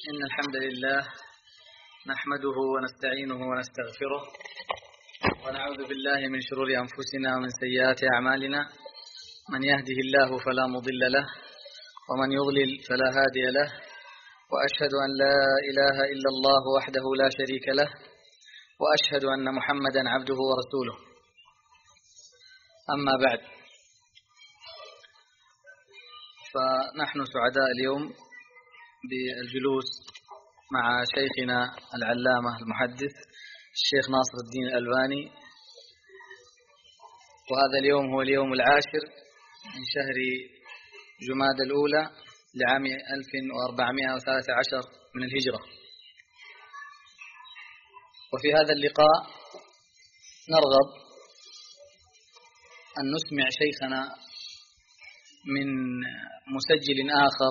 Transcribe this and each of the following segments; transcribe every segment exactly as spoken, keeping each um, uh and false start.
إن الحمد لله نحمده ونستعينه ونستغفره ونعوذ بالله من شرور أنفسنا ومن سيئات أعمالنا. من يهده الله فلا مضل له ومن يضلل فلا هادي له، وأشهد أن لا إله إلا الله وحده لا شريك له، وأشهد أن محمدا عبده ورسوله. أما بعد، فنحن سعداء اليوم بالجلوس مع شيخنا العلامة المحدث الشيخ ناصر الدين الألباني، وهذا اليوم هو اليوم العاشر من شهر جمادى الأولى لعام ألف وأربعمائة وثلاثة عشر من الهجرة. وفي هذا اللقاء نرغب أن نسمع شيخنا من مسجل آخر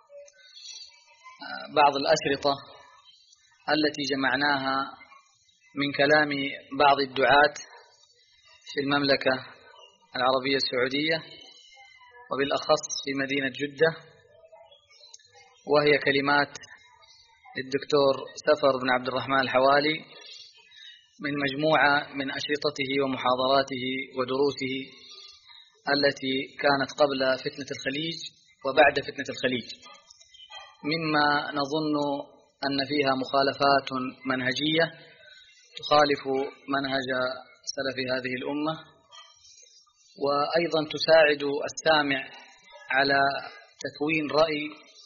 بعض الأشرطة التي جمعناها من كلام بعض الدعاة في المملكة العربية السعودية، وبالأخص في مدينة جدة، وهي كلمات الدكتور سفر بن عبد الرحمن الحوالي من مجموعة من أشرطته ومحاضراته ودروسه التي كانت قبل فتنة الخليج وبعد فتنة الخليج، مما نظن أن فيها مخالفات منهجية تخالف منهج سلف هذه الأمة، وأيضا تساعد السامع على تكوين رأي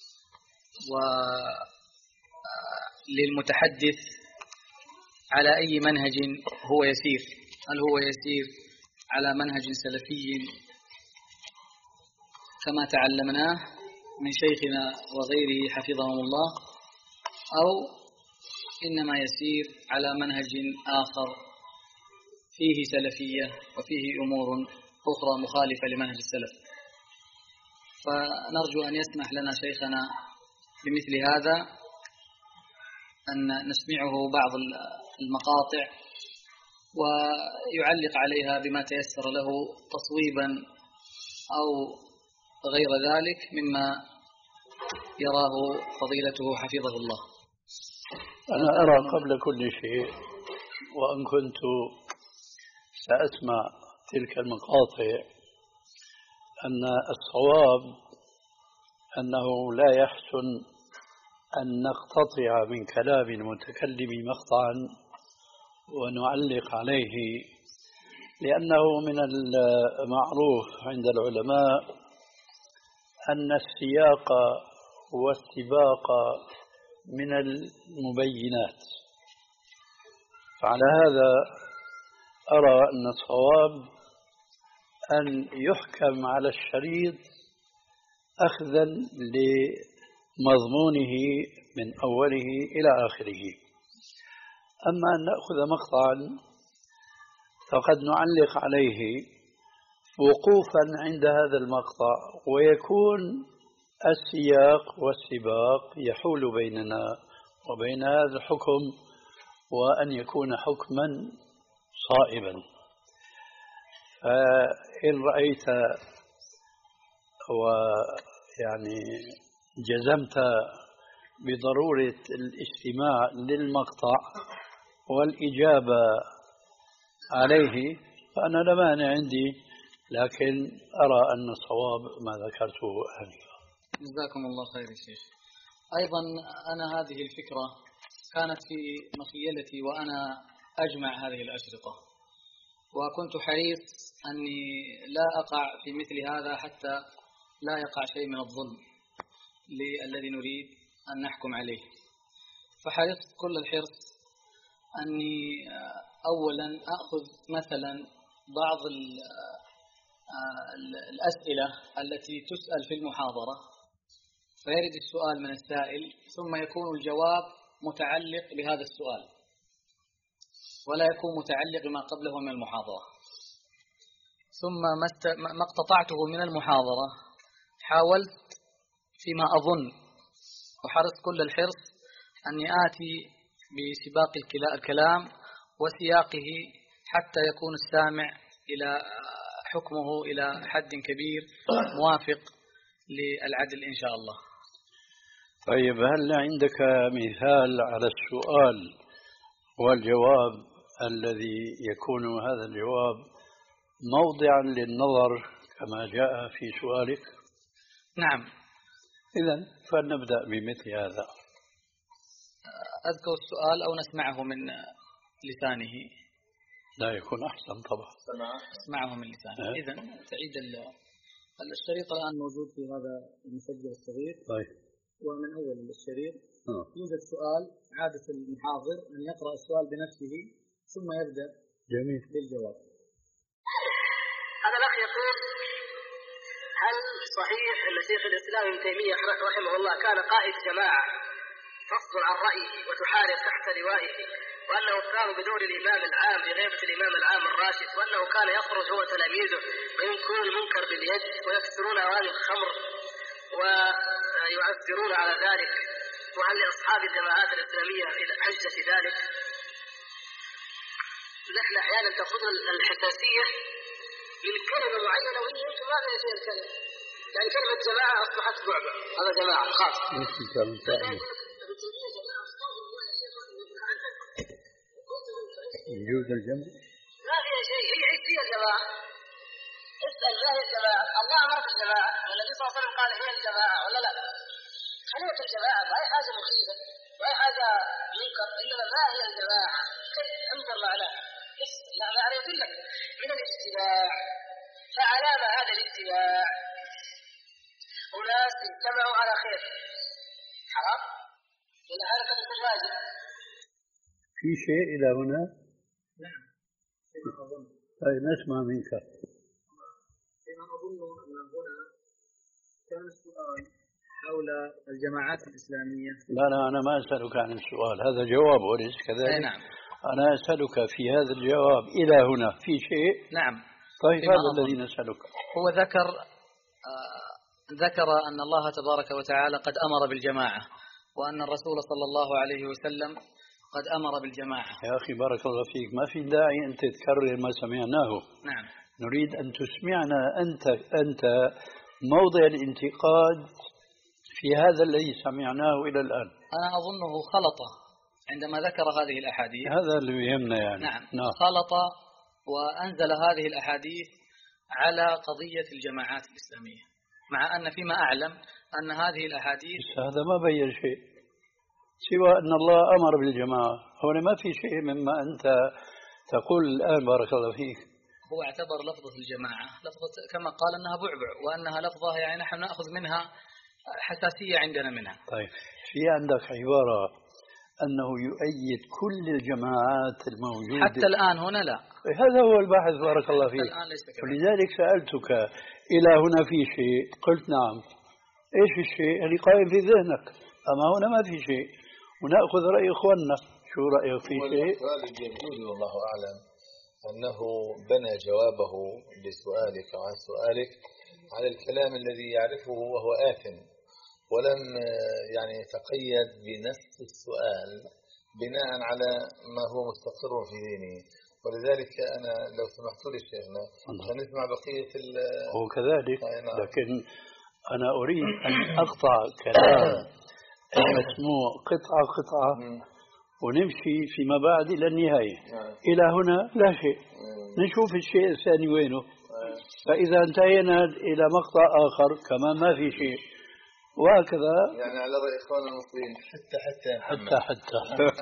وللمتحدث على أي منهج هو يسير، هل هو يسير على منهج سلفي كما تعلمناه من شيخنا وغيره حفظهم الله، أو إنما يسير على منهج آخر فيه سلفية وفيه أمور أخرى مخالفة لمنهج السلف. فنرجو أن يسمح لنا شيخنا بمثل هذا، أن نسمعه بعض المقاطع ويعلق عليها بما تيسر له تصويبا أو غير ذلك مما يراه فضيلته حفظه الله. أنا أرى قبل كل شيء، وأن كنت سأسمع تلك المقاطع، أن الصواب أنه لا يحسن أن نقتطع من كلام المتكلم مقطعا ونعلق عليه، لأنه من المعروف عند العلماء أن السياق والسباق من المبينات. فعلى هذا أرى أن الصواب أن يحكم على الشريط أخذا لمضمونه من أوله إلى آخره. أما أن نأخذ مقطعا فقد نعلق عليه وقوفا عند هذا المقطع، ويكون السياق والسباق يحول بيننا وبين هذا الحكم، وأن يكون حكما صائبا. فإن رأيت ويعني جزمت بضرورة الاستماع للمقطع والإجابة عليه فأنا لا مانع عندي، لكن أرى أن الصواب ما ذكرته آنفا. جزاكم الله خير يا شيخ. أيضا أنا هذه الفكرة كانت في مخيلتي وأنا أجمع هذه الأشرطة، وكنت حريص أني لا أقع في مثل هذا حتى لا يقع شيء من الظلم للذي نريد أن نحكم عليه. فحرصت كل الحرص أني أولا أخذ مثلا بعض الأسئلة التي تسأل في المحاضرة، فيرد السؤال من السائل ثم يكون الجواب متعلق بهذا السؤال ولا يكون متعلق بما قبله من المحاضرة. ثم ما اقتطعته من المحاضرة حاولت فيما أظن وحرصت كل الحرص أني آتي بسباق الكلام وسياقه حتى يكون السامع إلى حكمه إلى حد كبير موافق للعدل إن شاء الله. طيب، هل عندك مثال على السؤال والجواب الذي يكون هذا الجواب موضعا للنظر كما جاء في سؤالك؟ نعم. إذن فلنبدأ بمثل هذا. أذكر السؤال أو نسمعه من لسانه؟ لا، يكون أحسن طبعا. نسمعه من لسانه. أه؟ إذن تعيد الشريط الآن موجود في هذا المسجل الصغير. طيب. ومن أول الشريط أه. يوجد سؤال، عادة المحاضر أن يقرأ السؤال بنفسه ثم يبدأ جميل بالجواب. هذا الأخ يقول: هل صحيح أن شيخ الإسلام ابن تيمية رحمه الله كان قائد جماعة تصدر عن رأيه وتحارب تحت لوائه، وأنه كان بدور الإمام العام بغيبة الإمام العام الراشد، وأنه كان يخرج هو تلاميذه وينكرون المنكر باليد ويكسرون أواني الخمر ويعذرون على ذلك، وهل لأصحاب الجماعات الإسلامية حجة في ذلك؟ نحن أحيانا تأخذ الحساسية من كلمة معينة وهي أنتم ما فيها شيء الكلمة، يعني كلمة جماعة أصبحت بعبع، هذا جماعة خاص. وجود الجمع ما فيها شيء، هي هي الجماعة. اسأل ما هي الجماعة؟ الله أمر بالجماعة، والنبي صلى الله عليه وسلم قال هي الجماعة ولا لا؟ خلية الجماعة ما هي حاجة مخيفة، ما هي حاجة منكر، إنما ما هي الجماعة؟ كيف انظر معناها؟ لا لا أنا أقول لك من الاجتماع، فعلامة هذا الاجتماع أناس اجتمعوا على خير، حرام؟ ولا هذا قد يكون واجب؟ في شيء إلى هنا؟ نعم. فيما أظن. طيب نسمع منك. فيما أظن أن هنا كان السؤال حول الجماعات الإسلامية. لا لا، أنا ما أسألك عن السؤال، هذا جواب وليس كذلك. نعم. أنا أسألك في هذا الجواب إلى هنا في شيء؟ نعم. طيب هذا الذي نسألك. هو ذكر آه ذكر أن الله تبارك وتعالى قد أمر بالجماعة، وأن الرسول صلى الله عليه وسلم قد أمر بالجماعة. يا أخي بارك الله فيك، ما في داعي أن تتكرر ما سمعناه. نعم. نريد أن تسمعنا أنت أنت موضع الانتقاد في هذا الذي سمعناه إلى الآن. أنا أظنه خلط عندما ذكر هذه الأحاديث. هذا اللي يهمنا يعني. نعم. نعم. خلط وأنزل هذه الأحاديث على قضية الجماعات الإسلامية، مع أن فيما أعلم أن هذه الأحاديث هذا ما بين شيء سوى أن الله أمر بالجماعة. هنا ما في شيء مما أنت تقول الآن بارك الله فيك. هو اعتبر لفظة الجماعة لفظة كما قال أنها بعبع، وأنها لفظة يعني نحن نأخذ منها حساسية عندنا منها. طيب في عندك عبارة أنه يؤيد كل الجماعات الموجودة حتى الآن هنا؟ لا، هذا هو البحث بارك الله فيك. ولذلك سألتك إلى هنا في شيء، قلت نعم. إيش الشيء اللي قائم في ذهنك؟ أما هنا ما في شيء، ونأخذ رأي إخواننا. شو رأيك في شيء؟ الغالب يجوز والله أعلم أنه بنى جوابه لسؤالك وعن سؤالك على الكلام الذي يعرفه وهو آثم، ولم يعني يتقيد بنفس السؤال بناء على ما هو مستقر في ذهنه. ولذلك أنا لو سمحت لي شيخنا سنسمع بقية هو كذلك. لكن أنا أريد أن أقطع كلام المسموع قطعة قطعة ونمشي فيما بعد إلى النهاية. إلى هنا لا شيء، نشوف الشيء الثاني وينه. فإذا انتهينا إلى مقطع آخر كمان ما في شيء، وهكذا يعني على رأي إخوان المصريين حتى حتى حتى حتى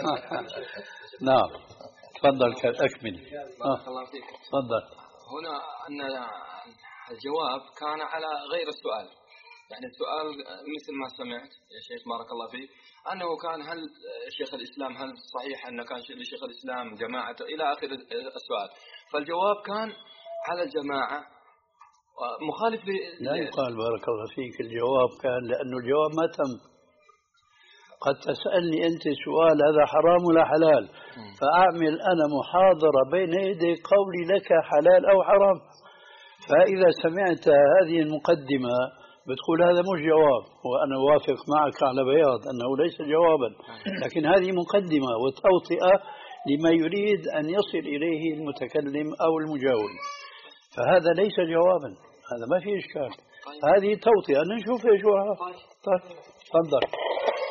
نعم. تفضل أكمل. بارك الله فيك. تفضل. هنا أن الجواب كان على غير السؤال، يعني السؤال مثل ما سمعت يا شيخ بارك الله فيك أنه كان هل شيخ الإسلام هل صحيح أن كان لشيخ الإسلام جماعة إلى آخر السؤال. فالجواب كان على الجماعة مخالف ل... لا يقال بارك الله فيك الجواب كان، لأنه الجواب ما تم. قد تسألني أنت سؤال هذا حرام ولا حلال، فأعمل أنا محاضرة بين يدي قولي لك حلال أو حرام. فإذا سمعت هذه المقدمة بتقول هذا مش جواب، وأنا وافق معك على بياض أنه ليس جوابا، لكن هذه مقدمة وتوطئة لما يريد أن يصل إليه المتكلم أو المجاوب، فهذا ليس جوابا، هذا ما في إشكال. هذه توطئة نشوف إيش وراها. طيب تفضل.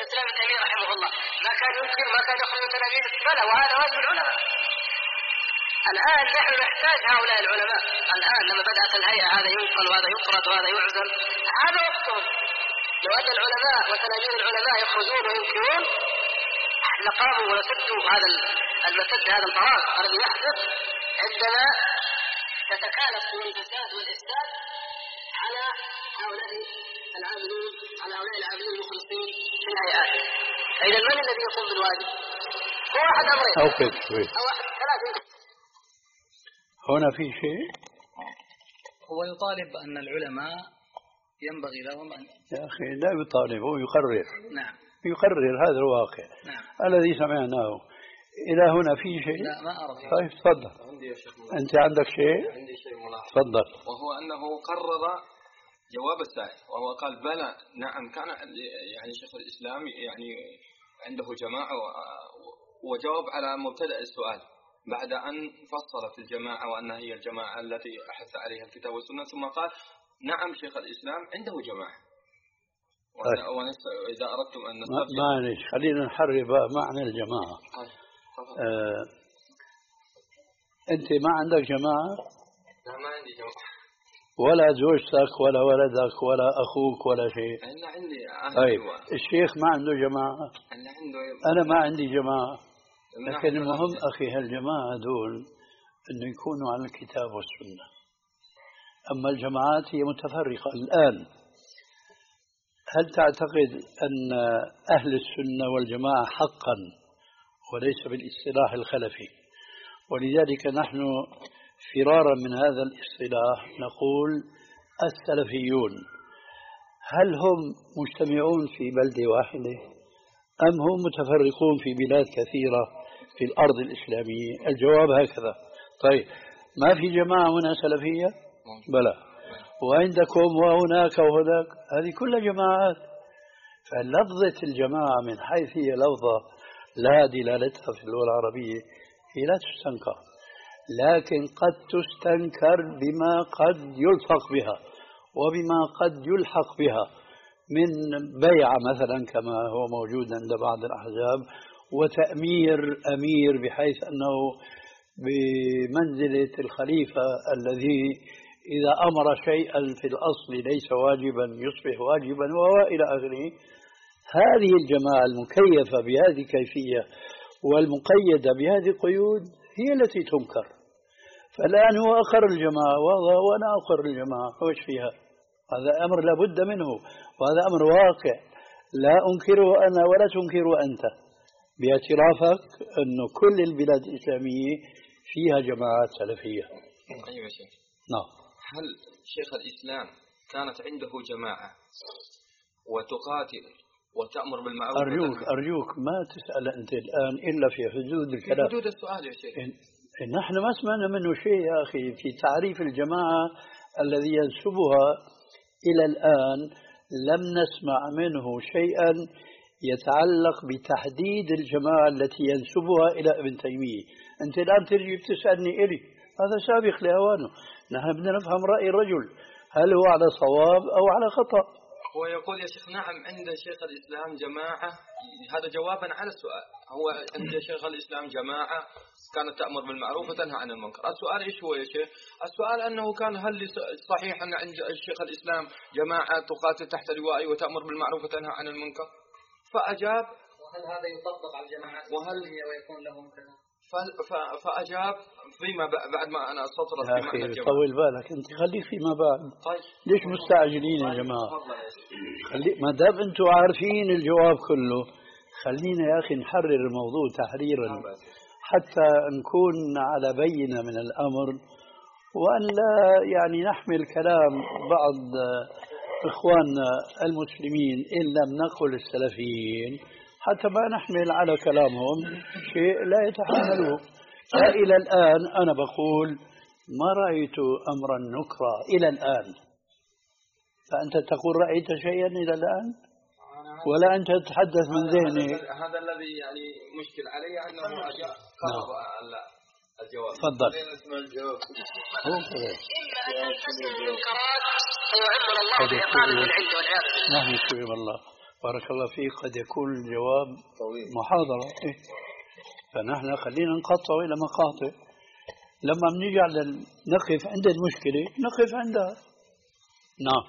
الإسلام ابن تيمية رحمه الله ما كان ينكر ما كان يخرج من تلاميذ بلى وهذا واجب العلماء. الآن نحن نحتاج هؤلاء العلماء. الآن لما بدأت الهيئة هذا ينقل وهذا يطرد وهذا يعزل هذا وقتهم. لو أن العلماء وتلاميذ العلماء يخرجون وينكرون لقاموا وسدوا هذا المسد هذا الفراغ الذي يحدث عندما تتكالف من الفساد والإفساد على هؤلاء العاملين على هؤلاء العاملين المخلصين في الهيئات. فإذا من الذي يقوم بالواجب؟ هو أحد أمرين أو أحد ثلاثة. هنا في شيء هو يطالب أن العلماء ينبغي لهم أن يا أخي لا يطالب هو يقرر. نعم يقرر هذا الواقع. نعم. الذي سمعناه. إلى هنا في شيء؟ لا ما أعرف. طيب تفضل. عندي يا شيخ أنت عندك شيء؟ عندي شيء ملاحظ. تفضل. وهو أنه قرر جواب السائل وهو قال بلى نعم كان يعني شيخ الإسلام يعني عنده جماعة وجاوب على مبتدأ السؤال بعد أن فصل في الجماعة وأنها هي الجماعة التي أحث عليها الكتاب والسنة ثم قال نعم شيخ الإسلام عنده جماعة. وإذا أردتم أن نستفسر معلش خلينا نحرر بقى معنى الجماعة. آه. أنت ما عندك جماعة؟ لا ما عندي جماعة. ولا زوجتك ولا ولدك ولا أخوك ولا شيء؟ أنا عندي أهل. طيب الشيخ ما عنده جماعة؟ أنا عنده. أنا ما عندي جماعة. لكن المهم أخي هالجماعة دول أنه يكونوا على الكتاب والسنة. أما الجماعات هي متفرقة الآن. هل تعتقد أن أهل السنة والجماعة حقا وليس بالاصطلاح الخلفي؟ ولذلك نحن فرارا من هذا الاصطلاح نقول السلفيون هل هم مجتمعون في بلدة واحدة أم هم متفرقون في بلاد كثيرة في الأرض الإسلامية؟ الجواب هكذا. طيب ما في جماعة هنا سلفية؟ بلى. وعندكم وهناك وهناك هذه كلها جماعات. فلفظة الجماعة من حيث هي لفظة لا دلالتها في اللغة العربية هي لا تستنكر، لكن قد تستنكر بما قد يلصق بها وبما قد يلحق بها من بيعة مثلا كما هو موجود عند بعض الأحزاب، وتأمير أمير بحيث أنه بمنزلة الخليفة الذي إذا أمر شيئا في الأصل ليس واجبا يصبح واجبا وإلى آخره. هذه الجماعة المكيفة بهذه الكيفية والمقيدة بهذه القيود هي التي تنكر. فالآن هو أقر الجماعة وأنا أقر الجماعة وش فيها؟ هذا أمر لا بد منه وهذا أمر واقع لا أنكره أنا ولا تنكره أنت باعترافك أنه كل البلاد الإسلامية فيها جماعات سلفية. أيوة شيخ. نعم. هل شيخ الإسلام كانت عنده جماعة وتقاتل وتأمر بالمعروف؟ أرجوك أرجوك ما تسأل أنت الآن إلا في حدود الكلام. في حدود السؤال يا شيخ. نحن ما سمعنا منه شيء يا أخي في تعريف الجماعة الذي ينسبها إلى الآن. لم نسمع منه شيئا يتعلق بتحديد الجماعة التي ينسبها إلى ابن تيمية. أنت الآن ترجي بتسألني إلي، هذا سابق لأوانه. نحن بدنا نفهم رأي الرجل هل هو على صواب أو على خطأ. هو يقول يا شيخ نعم عند شيخ الإسلام جماعة، هذا جوابا على السؤال. هو عند شيخ الإسلام جماعة كانت تأمر بالمعروف وتنهى عن المنكر. السؤال إيش هو يا شيخ؟ السؤال أنه كان هل صحيح أن عند الشيخ الإسلام جماعة تقاتل تحت لوائي وتأمر بالمعروف وتنهى عن المنكر؟ فأجاب وهل هذا يطبق على الجماعات وهل ويكون لهم كذا؟ فأجاب فيما بعد ما أنا سطرت يا أخي طول بالك أنت خليك فيما بعد. طيب. ليش مستعجلين يا جماعة؟ خلي ما دام أنتم عارفين الجواب كله خلينا يا أخي نحرر الموضوع تحريرا حتى نكون على بينة من الأمر وأن لا يعني نحمل كلام بعض إخواننا المسلمين إن لم نقل السلفيين حتى ما نحمل على كلامهم شيء لا يتحملوه. فإلى الآن أنا بقول ما رأيت أمرا نكرا إلى الآن. فأنت تقول رأيت شيئا إلى الآن ولا أنت تتحدث من ذهني؟ هذا الذي يعني مشكل علي أنه أجاء الجواب. تفضل. إما أن تنتشر المنكرات فيعمر الله بإقامة العلم والعياذ بالله. نعم يسلم الله. بارك الله فيك قد يكون الجواب طويل. محاضرة إيه؟ فنحن خلينا نقطع إلى مقاطع لما بنيجي على نقف عند المشكلة نقف عندها. نعم.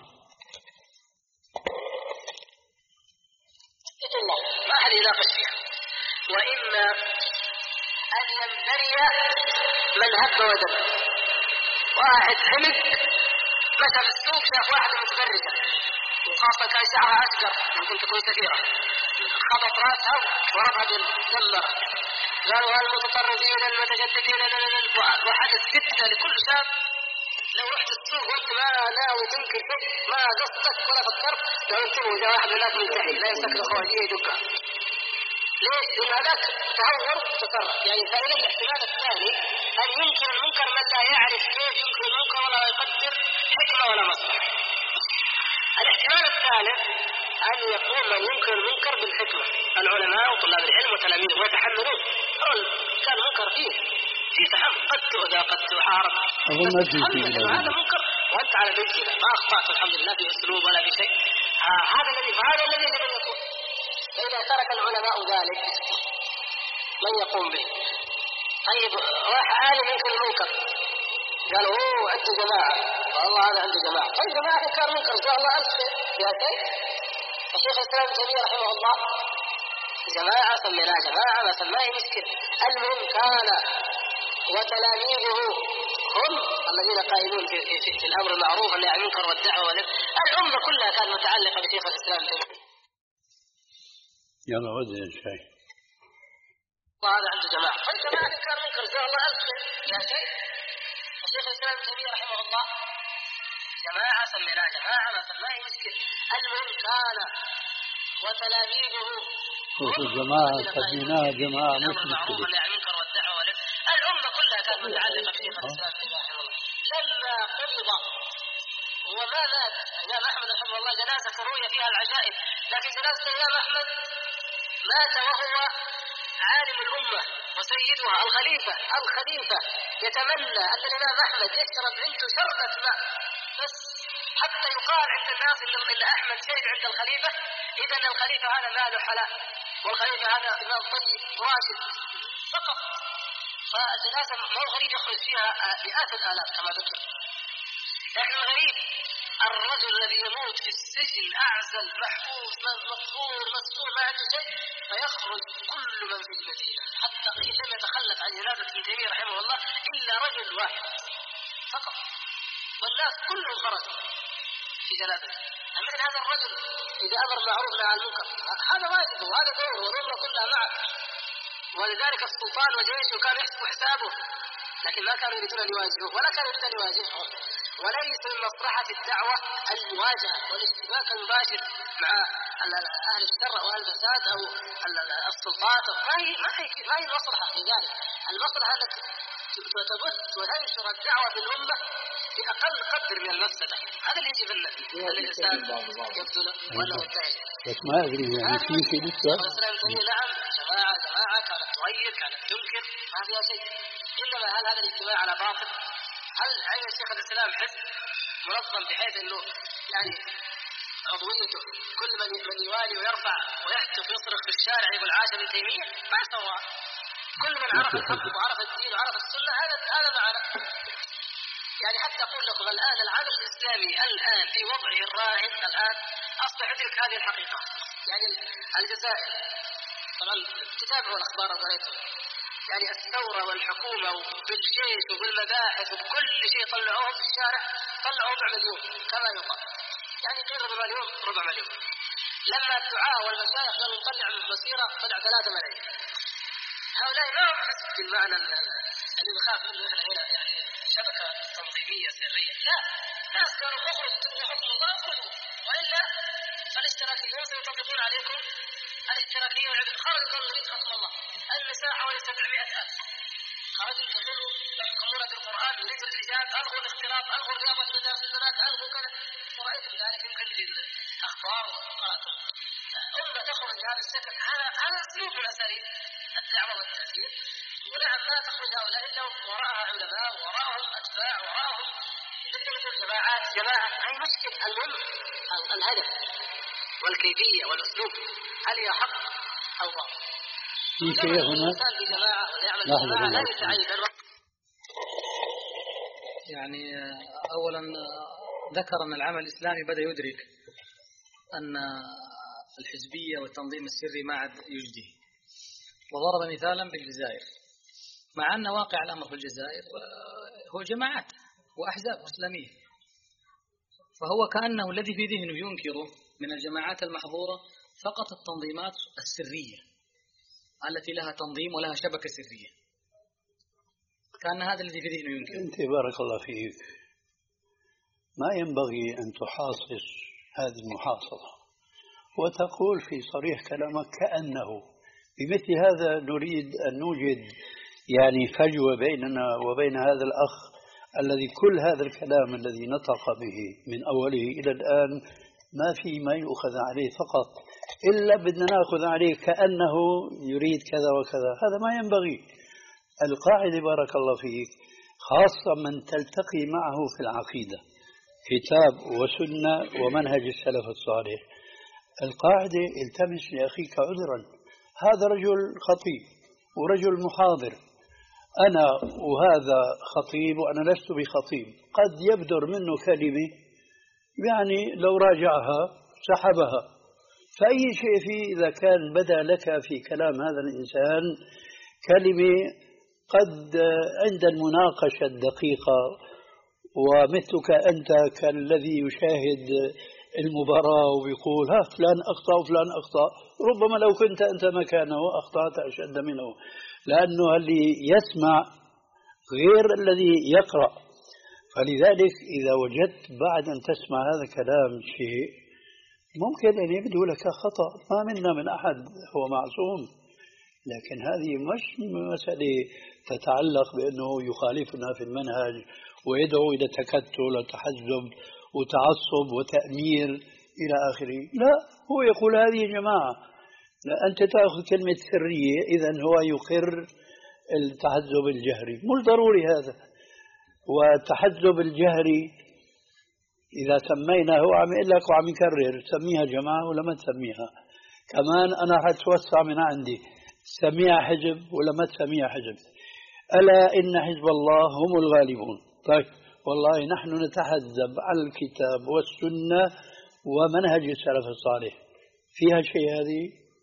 الله ما أحد يناقش فيها، وإما أن ينبري من هب ودب. واحد حمد مشى في السوق شاف واحدة متبرجة وخاصة كان شعرها أشقر ممكن تكون كثيرة، خبط راسها وضربها بالدمرة. قالوا هالمتطرفين المتجددين وحدث فتنة لكل شاب. لو رحت السوق وانت ما ناوي تنكر شيء ما قصدك ولا فكرت لو انت وجاء واحد من الناس ملتحي لا يمسك الخارجية يدقها. ليش؟ لأن هذاك تهور وتطرف. يعني فإن الاحتمال الثاني أن ينكر المنكر من لا يعرف كيف ينكر المنكر ولا يقدر حكمة ولا مصلحة. الاحتمال الثالث أن يقول من ينكر المنكر بالحكمة، العلماء وطلاب العلم وتلاميذه ويتحملون. كان منكر فيه في تحمل، قد تؤذى قد تحارب، هذا منكر وأنت على بيتنا ما أخطأت الحمد لله في أسلوب ولا في شيء. هذا الذي هذا الذي يجب أن يكون. فإذا ترك العلماء ذلك من يقوم به؟ طيب راح عالم ينكر المنكر قالوا اوه عنده جماعة، والله هذا عنده جماعة. طيب جماعة إنكار منكر إن شاء الله ألف يا شيخ. الشيخ الإسلام ابن تيمية رحمه الله جماعة سميناها جماعة ما سماه مشكل. المهم كان وتلاميذه هم الذين قائمون في, في, في الأمر المعروف والنهي عن المنكر والدعوة والنبي. الأمة كلها كانت متعلقة بشيخ الإسلام ابن تيمية. يلا ودي شيء الله هذا عنده جماعة. طيب جماعة إنكار منكر إن شاء الله ألف يا شيخ. الشيخ الإسلام ابن تيمية رحمه الله جماعة سميناها جماعة ما سماه مشكل. المهم كان وتلاميذه الجماعة سميناها جماعة مش مشكلة. الأمة كلها كانت متعلقة بشيخ الإسلام ابن تيمية رحمه الله. لما قبض وما مات الإمام أحمد رحمه الله جنازة روي فيها العجائب، لكن جنازة الإمام أحمد مات وهو عالم الأمة وسيدها الخليفة الخليفة يتمنى أن الإمام أحمد يشرب عنده شربة ماء بس حتى يقال عند الناس إن أحمد شهد عند الخليفة، إذا الخليفة هذا ماله حلال والخليفة هذا إمام طيب راشد فقط. فالجنازة ما هو غريب يخرج فيها مئات الآلاف كما ذكر. لكن الغريب الرجل الذي يموت في السجن أعزل محبوس مطهور مسؤول ما عنده شيء فيخرج كل من في المدينة حتى قيل لم يتخلف عن جنازة ابن تيمية رحمه الله إلا رجل واحد فقط والناس كلهم خرجوا في جنازته. مثل هذا الرجل إذا أمر معروف نهى عن المنكر هذا واجب وهذا دوره والأمة كلها معه. ولذلك السلطان وجيشه كانوا يحسبوا حسابه لكن ما كانوا يريدون أن يواجهوه ولا كانوا يريدون أن يواجههم. وليس من مصلحة الدعوة المواجهة والاشتباك المباشر مع أهل الشر أو أهل الفساد أو السلطات. ما هي ما هي ما هي المصلحة في ذلك. المصلحة أنك تبث وتنشر الدعوة بالأمة بأقل قدر من المفسدة. هذا اللي يجب أن الإنسان يبذله ولا يجتهد. بس ما أدري يعني في شيء لسه. نعم جماعة جماعة كانت تغير كانت تنكر ما فيها شيء. إنما هل هذا الاجتماع على باطل؟ هل عين الشيخ الإسلام حزب منظم بحيث أنه يعني عضويته كل من من يوالي ويرفع ويهتف ويصرخ في الشارع يقول عاش ابن تيمية؟ ما سوى. كل من عرف الحق وعرف الدين وعرف السنة هذا هذا معنا. يعني حتى أقول لكم الآن العمل الإسلامي الآن في وضعه الراهن الآن أصبح يدرك هذه الحقيقة. يعني الجزائر طبعا تتابعوا الأخبار وقريتوا يعني الثورة والحكومة وبالجيش وبالمباحث وبكل شيء طلعوه في الشارع طلعوا ربع مليون كما يقال يعني قيل ربع مليون ربع مليون. لما الدعاء والمشايخ قالوا نطلع مسيرة طلع ثلاثة ملايين. هؤلاء ما هم حسب بالمعنى اللي نخاف منه احنا هنا يعني شبكة تنظيمية سرية. لا ناس كانوا اخرج تبغوا حكم الله اخرجوا وإلا فالاشتراكيون سيطبقون عليكم الاشتراكية خرجوا قالوا نريد حكم الله. النساء حوالي سبعمائة ألف خرجوا يقولوا يحكمون بالقرآن نريد الحجاب ألغوا الاختلاط ألغوا رياضة مدارس البنات ألغوا كذا. ورأيتم ذلك يمكن في الأخبار وقراءتم. أمة تخرج هذا الشكل هذا هذا أسلوب من أساليب الدعوة والتأثير. ونعم لا تخرج هؤلاء إلا وراءها علماء وراءهم أتباع وراءهم مثل مثل جماعات جماعة. أي مشكلة المهم الهدف والكيفية والأسلوب هل هي حق أو باطل؟ في شيء هنا الإنسان في جماعة ويعمل في جماعة لا يتعين. يعني أولا ذكر أن العمل الإسلامي بدأ يدرك أن الحزبية والتنظيم السري ما عاد يجدي، وضرب مثالا بالجزائر، مع أن واقع الأمر في الجزائر هو جماعات وأحزاب إسلامية، فهو كأنه الذي في ذهنه ينكره من الجماعات المحظورة فقط التنظيمات السرية التي لها تنظيم ولها شبكة سرية، كان هذا الذي في ذهنه ينكره. أنت بارك الله فيك ما ينبغي أن تحاصر هذه المحاصرة وتقول في صريح كلامك كأنه بمثل هذا نريد أن نوجد يعني فجوة بيننا وبين هذا الأخ الذي كل هذا الكلام الذي نطق به من أوله إلى الآن ما في ما يؤخذ عليه فقط إلا بدنا نأخذ عليه كأنه يريد كذا وكذا. هذا ما ينبغي. القاعدة بارك الله فيك خاصة من تلتقي معه في العقيدة كتاب وسنة ومنهج السلف الصالح، القاعدة التمس لأخيك عذرا، هذا رجل خطيب ورجل محاضر، أنا وهذا خطيب وأنا لست بخطيب، قد يبدر منه كلمة يعني لو راجعها سحبها، فأي شيء فيه إذا كان بدا لك في كلام هذا الإنسان كلمة قد عند المناقشة الدقيقة ومثلك أنت كالذي يشاهد المباراة ويقول ها فلان أخطأ وفلان أخطأ، ربما لو كنت أنت مكانه أخطأت أشد منه، لأنه اللي يسمع غير الذي يقرأ. فلذلك إذا وجدت بعد أن تسمع هذا الكلام شيء ممكن أن يبدو لك خطأ، ما منا من أحد هو معصوم، لكن هذه مش مسألة تتعلق بأنه يخالفنا في المنهج ويدعو إلى تكتل وتحزب وتعصب وتأمير إلى آخره. لا، هو يقول هذه جماعة، لا أنت تأخذ كلمة سرية إذن هو يقر التحزب الجهري، مش ضروري هذا. والتحزب الجهري إذا سميناه هو عم يقول لك وعم يكرر سميها جماعة ولا ما تسميها، كمان أنا حتوسع من عندي سميها حزب ولا ما تسميها حزب، ألا إن حزب الله هم الغالبون. طيب والله نحن نتحزب على الكتاب والسنة ومنهج السلف الصالح، فيها شيء هذه؟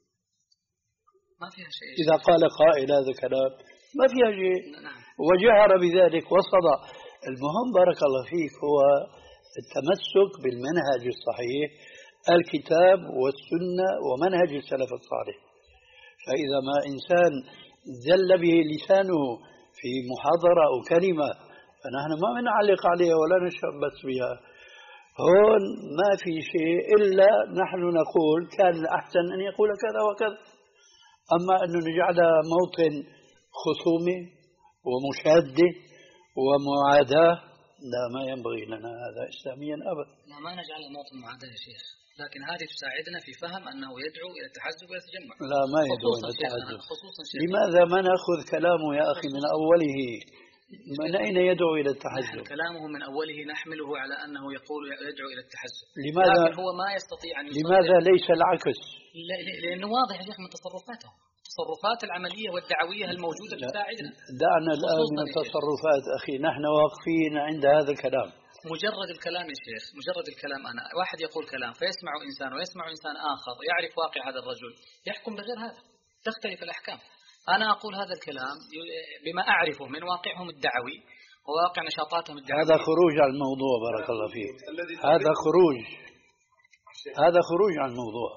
ما فيها شيء. إذا قال قائل هذا كلام ما فيها شيء وجهر بذلك وصدى. المهم بارك الله فيك هو التمسك بالمنهج الصحيح، الكتاب والسنة ومنهج السلف الصالح. فإذا ما إنسان زل به لسانه في محاضرة أو كلمة فنحن ما بنعلق عليها ولا نشبث بها، هون ما في شيء إلا نحن نقول كان الأحسن أن يقول كذا وكذا. أما أنه نجعلها موطن خصومة ومشادة ومعاداة لا، ما ينبغي لنا هذا إسلاميا أبدا. لا، ما نجعلها موطن معاداة يا شيخ، لكن هذه تساعدنا في فهم أنه يدعو إلى التحزب ويتجمع. لا، ما يدعو إلى التحزب. خصوصا لماذا ما نأخذ كلامه يا أخي من أوله؟ من أين يدعو إلى التحزب؟ كلامه من أوله نحمله على أنه يقول يدعو إلى التحزب، لماذا لكن هو ما يستطيع أن يصدق. لماذا ليس العكس؟ لأنه واضح يا شيخ من تصرفاته، التصرفات العملية والدعوية الموجودة تساعدنا. دعنا الآن من التصرفات أخي، نحن واقفين عند هذا الكلام. مجرد الكلام يا شيخ، مجرد الكلام، أنا واحد يقول كلام فيسمع إنسان ويسمع إنسان آخر يعرف واقع هذا الرجل يحكم بغير هذا، تختلف الأحكام. أنا أقول هذا الكلام بما أعرفه من واقعهم الدعوي وواقع نشاطاتهم الدعوية. هذا خروج عن الموضوع بارك الله فيك، هذا خروج هذا خروج عن الموضوع.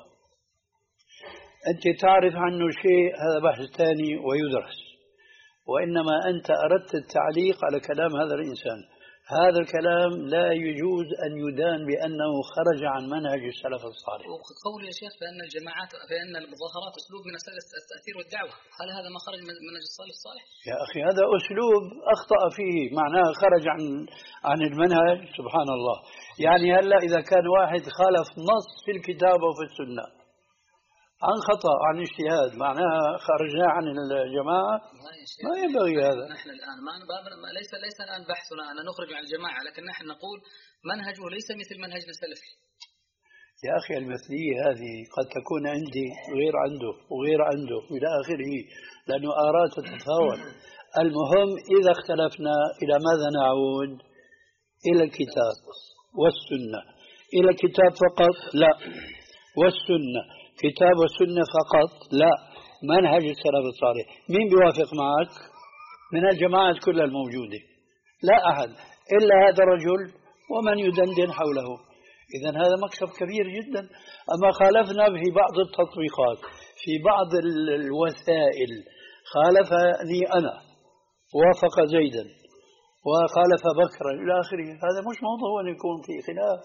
أنت تعرف عنه شيء هذا بحث ثاني ويدرس، وإنما أنت أردت التعليق على كلام هذا الإنسان. هذا الكلام لا يجوز أن يدان بأنه خرج عن منهج السلف الصالح. وقول يا شيخ بأن الجماعات بأن المظاهرات أسلوب من التأثير والدعوة، هل هذا ما خرج من منهج السلف الصالح؟ يا أخي هذا أسلوب أخطأ فيه، معناه خرج عن عن المنهج. سبحان الله، يعني هلا إذا كان واحد خالف نص في الكتاب وفي السنة عن خطأ عن اجتهاد معناها خرجنا عن الجماعة؟ ما ينبغي هذا. نحن الآن ما ليس ليس الآن بحثنا أن نخرج عن الجماعة، لكن نحن نقول منهجه ليس مثل منهجنا السلفي. يا أخي المثلية هذه قد تكون عندي غير عنده وغير عنده إلى آخره، لأنه آراء تتفاوت. المهم إذا اختلفنا إلى ماذا نعود؟ إلى الكتاب والسنة. إلى الكتاب فقط؟ لا. والسنة، كتاب والسنة فقط؟ لا. منهج السلف الصالح. مين بيوافق معك من الجماعات كلها الموجودة؟ لا أحد إلا هذا الرجل ومن يدندن حوله. إذن هذا مكسب كبير جدا. أما خالفنا في بعض التطبيقات، في بعض الوسائل، خالفني أنا وافق زيدا وخالف بكرا إلى آخره، هذا مش موضوع أن يكون في خلاف.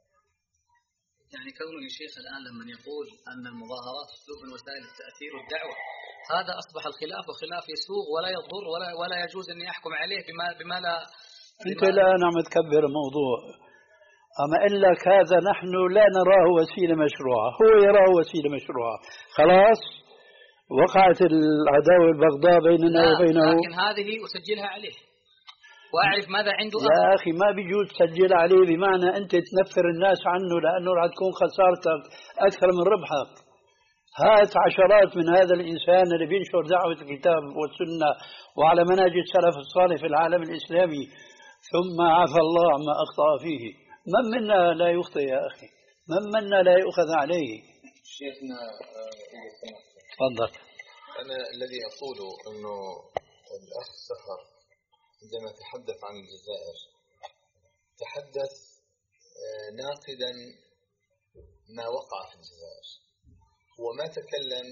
يعني كونه الشيخ الآن لما يقول أن المظاهرات أسلوب من وسائل التأثير والدعوة، هذا أصبح الخلاف وخلاف يسوغ ولا يضر ولا ولا يجوز أن يحكم عليه بما بما لا. أنت الآن عم تكبر الموضوع. أما إن لك هذا نحن لا نراه وسيلة مشروعة، هو يراه وسيلة مشروعة. خلاص وقعت العداوة البغضاء بيننا وبينه. لكن هذه أسجلها عليه وأعرف ماذا عنده. يا أخي ما بيجوز تسجل عليه بمعنى أنت تنفر الناس عنه، لأنه راح تكون خسارتك أكثر من ربحك. هات عشرات من هذا الإنسان اللي بينشر دعوة الكتاب والسنة وعلى منهج السلف الصالح في العالم الإسلامي، ثم عفى الله عما أخطأ فيه. من منا لا يخطئ يا أخي؟ من منا لا يؤخذ عليه؟ شيخنا تفضل. أنا الذي أقوله أنه الأخ سحر عندما تحدث عن الجزائر تحدث ناقدا ما وقع في الجزائر، هو ما تكلم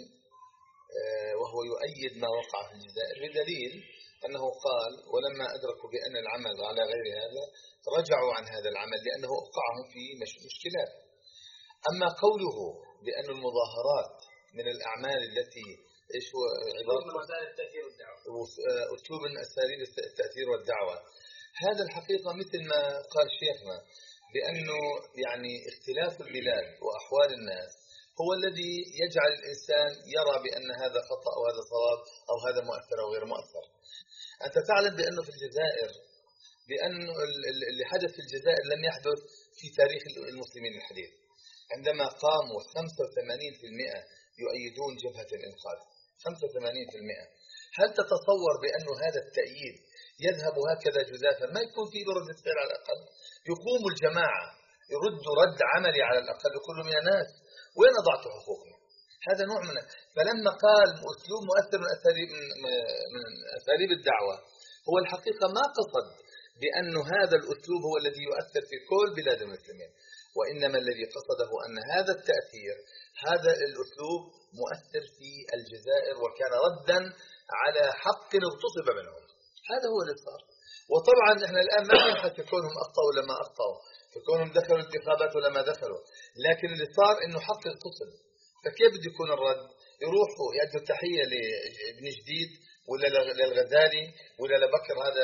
وهو يؤيد ما وقع في الجزائر، بدليل أنه قال ولما أدركوا بأن العمل على غير هذا رجعوا عن هذا العمل لأنه أوقعهم في مشكلات. أما قوله بأن المظاهرات من الأعمال التي إيش هو أسلوب من وسائل التأثير والدعوة، أسلوب من أساليب التأثير والدعوة، هذا الحقيقة مثل ما قال شيخنا بأنه يعني اختلاف البلاد وأحوال الناس هو الذي يجعل الإنسان يرى بأن هذا خطأ أو هذا صواب أو هذا مؤثر أو غير مؤثر. أنت تعلم بأنه في الجزائر بأنه اللي حدث في الجزائر لم يحدث في تاريخ المسلمين الحديث، عندما قاموا خمسة وثمانين بالمئة يؤيدون جبهة الإنقاذ، خمسة وثمانين بالمئة. هل تتصور بأن هذا التأييد يذهب هكذا جزافا؟ ما يكون فيه ردة فعل على الأقل، يقوم الجماعة يرد رد عملي على الأقل، يقول من الناس وين أضعت حقوقنا؟ هذا نوع من. فلما قال أسلوب مؤثر من أساليب من أساليب الدعوة، هو الحقيقة ما قصد بأن هذا الأسلوب هو الذي يؤثر في كل بلاد المسلمين، وإنما الذي قصده أن هذا التأثير هذا الأسلوب مؤثر في الجزائر وكان ردا على حق اغتصب منهم. هذا هو اللي صار. وطبعا احنا الآن ما نبحث في كونهم أخطأوا ولا ما أخطأوا، في كونهم دخلوا الانتخابات ولا ما دخلوا، لكن اللي صار إنه حق اغتصب. فكيف بده يكون الرد؟ يروحوا يأدوا تحية لابن جديد ولا للغزالي ولا لبكر هذا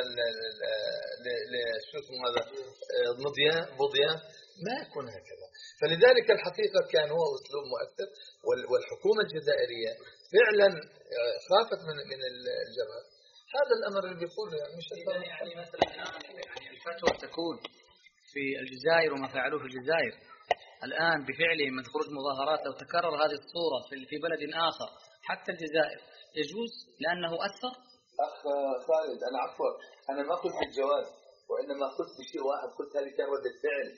شو اسمه هذا نضيان بوضيان؟ ما يكون هكذا. فلذلك الحقيقة كان هو أسلوب مؤثر، والحكومة الجزائرية فعلا خافت من من الجبهة. هذا الأمر اللي بيقوله يعني مش يعني مثلا يعني الفتوى تكون في الجزائر وما فعلوه في الجزائر الآن بفعلهم من خروج مظاهرات، لو تكرر هذه الصورة في بلد آخر حتى الجزائر يجوز لأنه أثر. أخ خالد أنا عفوا أنا ما قلت بالجواز، وإنما قلت بشيء واحد، قلت هذه كان ردة فعل.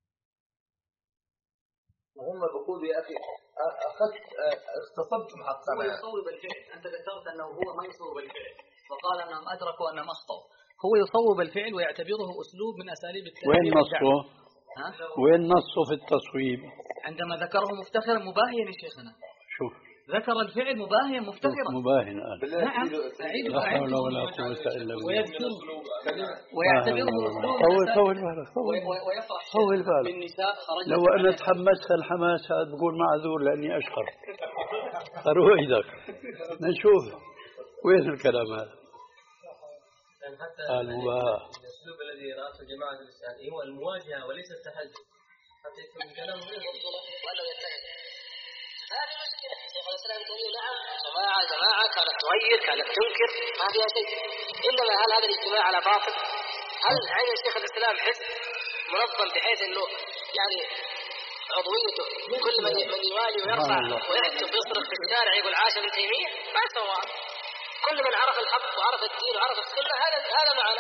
وهم بيقولوا يا أخي أخذت اغتصبتم حقنا. هو يصوب الفعل، أنت ذكرت أنه هو ما يصوب الفعل وقال أنهم أدركوا أنهم أخطأوا. هو يصوب الفعل ويعتبره أسلوب من أساليب التأثير. وين نصه؟ وين نصه في التصويب؟ عندما ذكره مفتخرا مباهيا يا شيخنا. شوف ذكر الفعل مباهيا مفتخرا. مباهن الآن. نعم. لا حول ولا قوة إلا بالله. ويعتبره أسلوب. طول طول بالك. ويفرح طول بالك. بالنساء خرجت. لو أنا تحمست الحماس هذا بقول معذور لأني أشقر. أرويدك. نشوف وين الكلام هذا. حتى المباهاة. الأسلوب الذي رأته جماعة الإسلام هو المواجهة وليس التحدث، حتى يكون كلام غير مقصود ولا يتحد. هذه مشكلة. شيخ الإسلام يقول نعم جماعة جماعة كانت تغير كانت تنكر ما فيها شيء، إنما هل هذا الاجتماع على باطل؟ هل عين شيخ الإسلام حزب منظم بحيث إنه يعني عضويته كل من من يوالي ويرفع ويهتف ويصرخ في الشارع يقول عاش ابن تيمية ما سواه. كل من عرف الحق وعرف الدين وعرف السنة هذا هذا معنا.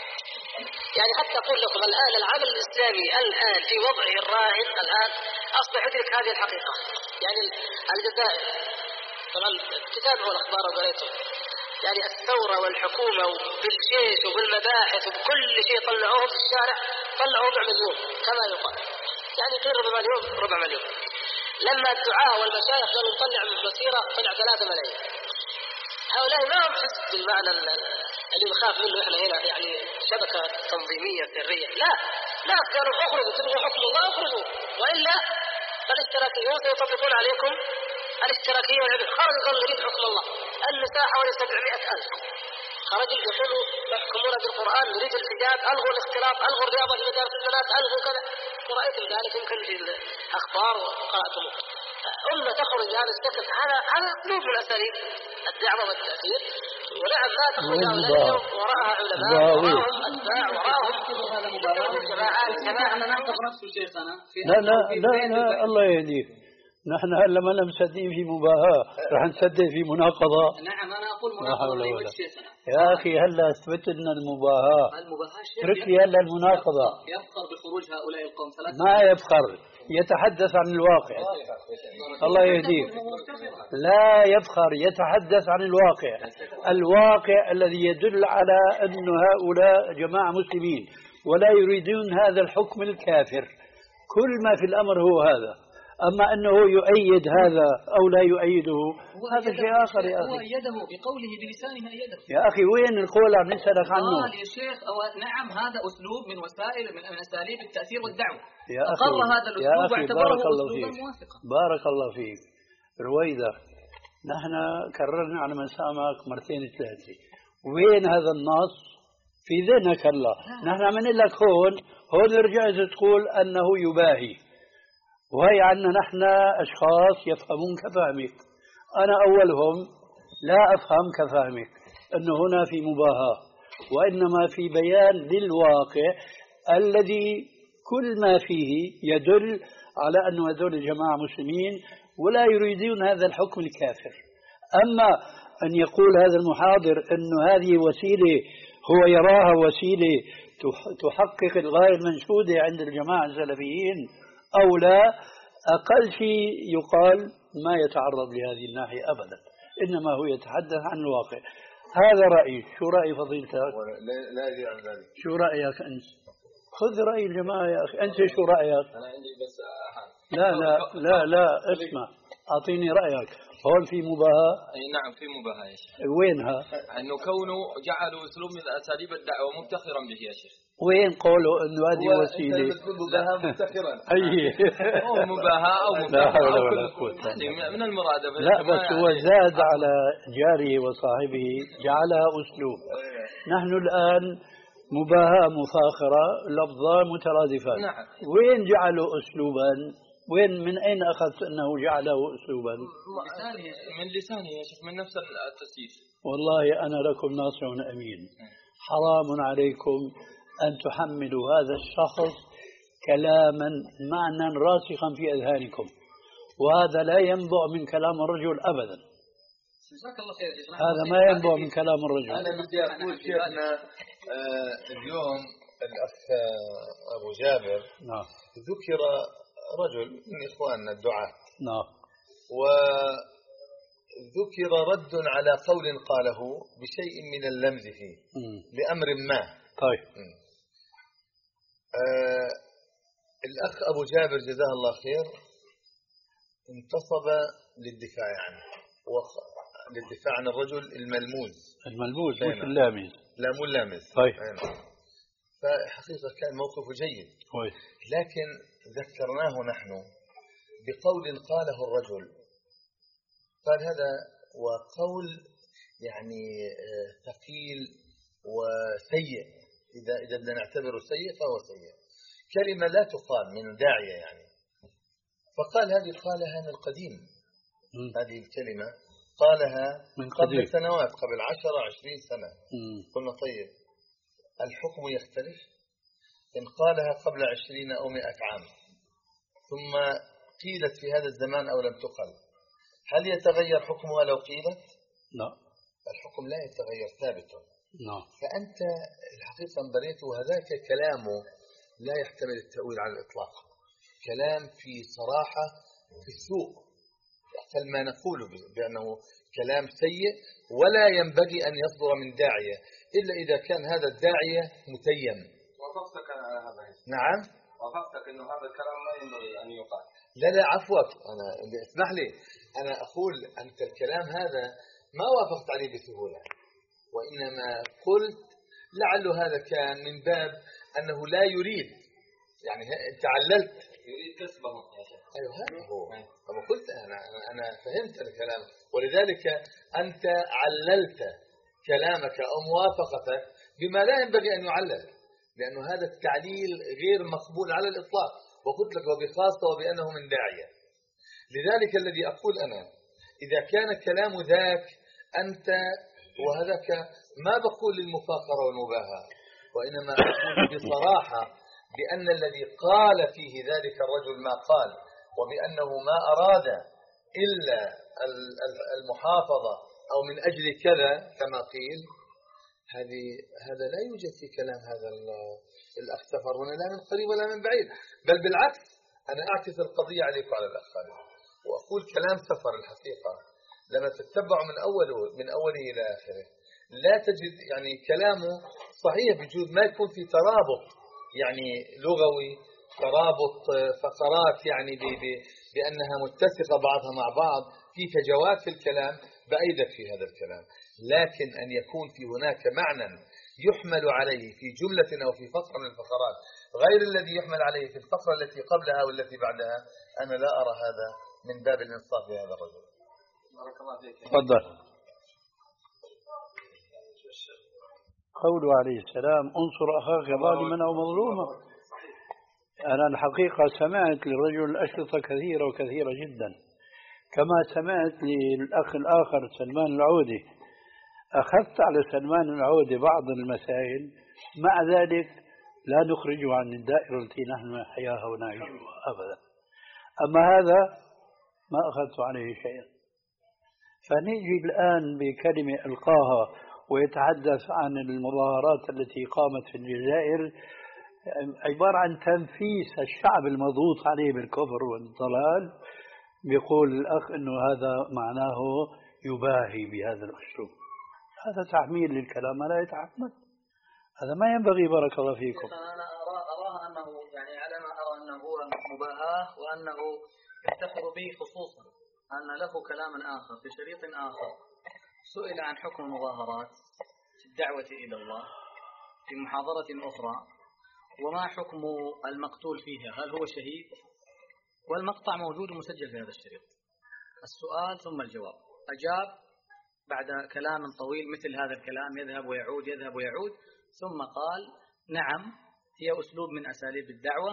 يعني حتى أقول لكم الآن العمل الإسلامي الآن في وضعه الراهن الآن أصبح يدرك هذه الحقيقة. يعني الجزائر طبعا تتابعوا الأخبار وقريتوا يعني الثورة والحكومة بالجيش وبالمباحث وبكل شيء طلعوه في الشارع طلعوا ربع مليون كما يقال يعني قيل ربع مليون ربع مليون. لما الدعاء والمشايخ قالوا نطلع مسيرة طلع ثلاثة ملايين. هؤلاء ما هم حزب بالمعنى اللي نخاف منه احنا هنا يعني شبكة تنظيمية سرية. لا لا قالوا اخرجوا تبغوا حكم الله اخرجوا وإلا فالاشتراكيون سيطبقون عليكم الاشتراكية والعبد. خرجوا قالوا نريد حكم الله. النساء حوالي سبعمائة ألف خرجوا يقولوا يحكمون بالقرآن نريد الحجاب ألغوا الاختلاط ألغوا الرياضة في مدارس البنات ألغوا كذا. ورأيتم ذلك يمكن في الأخبار وقرأتموه. أمة تخرج هذا الشكل هذا هذا أسلوب من أساليب الدعوة والتأثير. ونعم ما تخرج هؤلاء وراءها علماء وراءهم أتباع وراءهم جماعات جماعة أنا نعتقد نفس شيخنا. لا لا لا لا الله يهديك. نحن هلا ما مصدقين في مباهاة رح نصدق في مناقضة. نعم أنا أقول مناقضة شيخنا. يا أخي هلا أثبت لنا المباهاة. المباهاة اترك لي هلا المناقضة. يفخر بخروج هؤلاء القوم ثلاثة. ما يفخر يتحدث عن الواقع. الله يهديك. لا يفخر يتحدث عن الواقع. الواقع الذي يدل على أن هؤلاء جماعة مسلمين ولا يريدون هذا الحكم الكافر. كل ما في الأمر هو هذا. أما أنه يؤيد هذا أو لا يؤيده هذا شيء آخر يا أخي. هو أيده بقوله بلسانه أيده. يا أخي وين القول عم نسألك عنه؟ قال يا شيخ أو نعم هذا أسلوب من وسائل من أساليب التأثير والدعوة. يا أخي أقر هذا الأسلوب واعتبره أسلوبا موافقا. بارك الله فيك. رويدة نحن كررنا على مسامعك مرتين ثلاثة. وين هذا النص في ذهنك هلا؟ نحن عم نقول لك هون هون رجعت تقول أنه يباهي. وهي عنا نحن أشخاص يفهمون كفهمك. أنا أولهم لا أفهم كفهمك أنه هنا في مباهاة وإنما في بيان للواقع الذي كل ما فيه يدل على أن هذول الجماعة مسلمين ولا يريدون هذا الحكم الكافر. أما أن يقول هذا المحاضر أن هذه وسيلة هو يراها وسيلة تحقق الغاية المنشودة عند الجماعة السلفيين أو لا، أقل شيء يقال ما يتعرض لهذه الناحية أبدا، إنما هو يتحدث عن الواقع. هذا رأيي. شو رأي فضيلتك؟ لا أدري عن ذلك. شو رأيك أنت؟ خذ رأي الجماعة يا أخي. أنت شو رأيك؟ أنا عندي بس لا لا لا لا اسمع أعطيني رأيك. هون في مباهاة؟ أي نعم في مباهاة يا شيخ. وينها؟ أنه كونه جعلوا أسلوب من أساليب الدعوة مفتخرا به يا شيخ. وين قولوا انه هذه وسيله؟ مباهاة مفتخرا. اي هو مباهاة او مفتخرا من المرادفة. لا بس هو زاد على جاره وصاحبه جعلها اسلوب. نحن الان مباهاة مفاخرة لفظان مترادفان. نعم. وين جعلوا اسلوبا؟ وين من اين اخذت انه جعله اسلوبا؟ من لسانه يا شيخ من نفس التسجيل. والله انا لكم ناصح امين. حرام عليكم أن تحملوا هذا الشخص كلاما معنى راسخا في أذهانكم، وهذا لا ينبع من كلام الرجل أبدا. هذا ما ينبع من كلام الرجل. أنا بدي أقول شيخنا آه اليوم الأخ أبو جابر نعم. ذكر رجل من إخواننا الدعاة نعم. وذكر رد على قول قاله بشيء من اللمز فيه م. لأمر ما. طيب. آه الأخ أبو جابر جزاه الله خير انتصب للدفاع عنه وخ... للدفاع عن الرجل الملموز. الملموز مش اللامز. لا مو اللامز. طيب. فحقيقة كان موقفه جيد. طيب. لكن ذكرناه نحن بقول قاله الرجل، قال هذا وقول يعني ثقيل وسيء. إذا إذا بدنا نعتبره سيء فهو سيء. كلمة لا تقال من داعية يعني. فقال هذه قالها من قديم. م. هذه الكلمة قالها من قبل قديم. سنوات، قبل عشرة عشرين سنة. م. قلنا طيب الحكم يختلف إن قالها قبل عشرين أو مئة عام. ثم قيلت في هذا الزمان أو لم تقل، هل يتغير حكمها لو قيلت؟ لا، الحكم لا يتغير، ثابت. نعم. فأنت الحقيقة انظريت، وهذاك كلامه لا يحتمل التأويل على الإطلاق، كلام في صراحة في السوق، يحتمل ما نقوله بأنه كلام سيء ولا ينبغي أن يصدر من داعية إلا إذا كان هذا الداعية متيم. وافقتك على هذا؟ نعم، وافقتك أنه هذا الكلام لا ينبغي أن يقال. لا لا عفوك، أنا اسمح لي، أنا أقول أنت الكلام هذا ما وافقت عليه بسهولة، وإنما قلت لعل هذا كان من باب أنه لا يريد، يعني أنت عللت يريد كسبه يا شيخ. أيوه هذا هو، كما قلت أنا أنا فهمت الكلام، ولذلك أنت عللت كلامك أو موافقتك بما لا ينبغي أن يعلل، لأنه هذا التعليل غير مقبول على الإطلاق، وقلت لك وبخاصة وبأنه من داعية. لذلك الذي أقول أنا إذا كان كلام ذاك أنت وهذاك، ما بقول للمفاخرة والمباهاة، وإنما أقول بصراحة بأن الذي قال فيه ذلك الرجل ما قال، وبأنه ما أراد إلا المحافظة أو من أجل كذا كما قيل، هذه هذا لا يوجد في كلام هذا الأخ سفر هنا لا من قريب ولا من بعيد، بل بالعكس أنا أعكس القضية عليك وعلى الأخ خالد، وأقول كلام سفر الحقيقة لما تتبع من أوله من أوله إلى آخره لا تجد يعني كلامه صحيح بجود ما يكون في ترابط يعني لغوي، ترابط فقرات يعني بأنها متسقة بعضها مع بعض، في فجوات في الكلام بأيدك في هذا الكلام، لكن أن يكون في هناك معنى يحمل عليه في جملة أو في فقرة من الفقرات غير الذي يحمل عليه في الفقرة التي قبلها والتي بعدها، أنا لا أرى هذا من باب الإنصاف لهذا الرجل. بارك الله فيك. تفضل. قوله عليه السلام انصر أخاك ظالما أو مظلوما. أنا الحقيقة سمعت للرجل الأشرطة كثيرة وكثيرة جدا، كما سمعت للأخ الآخر سلمان العودي، أخذت على سلمان العودي بعض المسائل، مع ذلك لا نخرجه عن الدائرة التي نحن نحياها ونعيشها أبدا. أما هذا ما أخذت عليه شيئا. فنيجي الآن بكلمة ألقاها ويتحدث عن المظاهرات التي قامت في الجزائر، عبارة عن تنفيس الشعب المضغوط عليه بالكفر والضلال. بيقول الأخ أنه هذا معناه يباهي بهذا الأسلوب، هذا تحميل للكلام ما لا يتحمل، هذا ما ينبغي. بارك الله فيكم. أنا أرى أراها أنه يعني على ما أرى أنه هو مباهاة، وأنه يفتخر به خصوصا أن له كلاما آخر في شريط آخر سئل عن حكم المظاهرات في الدعوة إلى الله في محاضرة أخرى، وما حكم المقتول فيها، هل هو شهيد؟ والمقطع موجود ومسجل في هذا الشريط، السؤال ثم الجواب. أجاب بعد كلام طويل مثل هذا الكلام يذهب ويعود يذهب ويعود، ثم قال نعم هي أسلوب من أساليب الدعوة،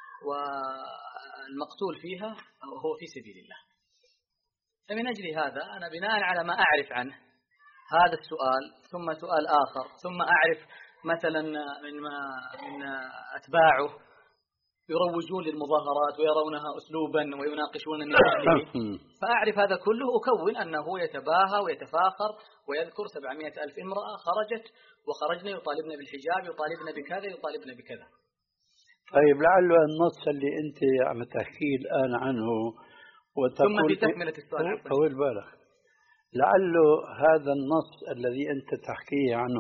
والمقتول فيها هو في سبيل الله. فمن أجل هذا أنا بناء على ما أعرف عنه هذا السؤال ثم سؤال آخر، ثم أعرف مثلا من, من أتباعه يروجون للمظاهرات ويرونها أسلوبا ويناقشون من أهله، فأعرف هذا كله، أكون أنه يتباهى ويتفاخر ويذكر سبعمائة ألف امرأة خرجت وخرجنا يطالبنا بالحجاب يطالبنا بكذا يطالبنا بكذا. طيب لعله النص اللي أنت عم تحكي الآن عنه وتقول ثم في تكملة السؤال طول بالك، لعله هذا النص الذي أنت تحكيه عنه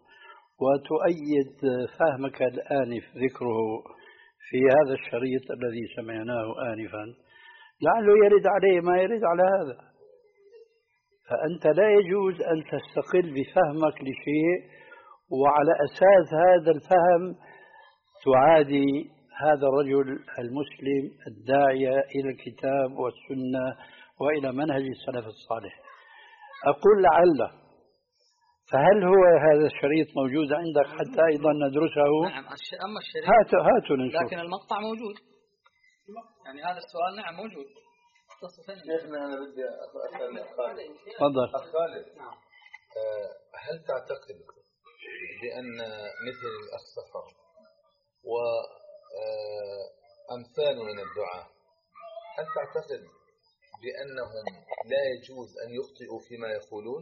وتؤيد فهمك الآنف ذكره في هذا الشريط الذي سمعناه آنفا، لعله يرد عليه ما يرد على هذا. فأنت لا يجوز أن تستقل بفهمك لشيء وعلى أساس هذا الفهم تعادي هذا الرجل المسلم الداعية إلى الكتاب والسنة وإلى منهج السلف الصالح. أقول لعل، فهل هو هذا الشريط موجود عندك حتى أيضا ندرسه؟ نعم، أما الشريط هاتوا هاتوا نشوف. لكن المقطع موجود، يعني هذا السؤال نعم موجود. شيخنا أنا بدي أسأل خالد. تفضل. خالد، نعم. هل تعتقد بأن مثل السفر وأمثال من الدعاء هل تعتقد بأنهم لا يجوز أن يخطئوا فيما يقولون؟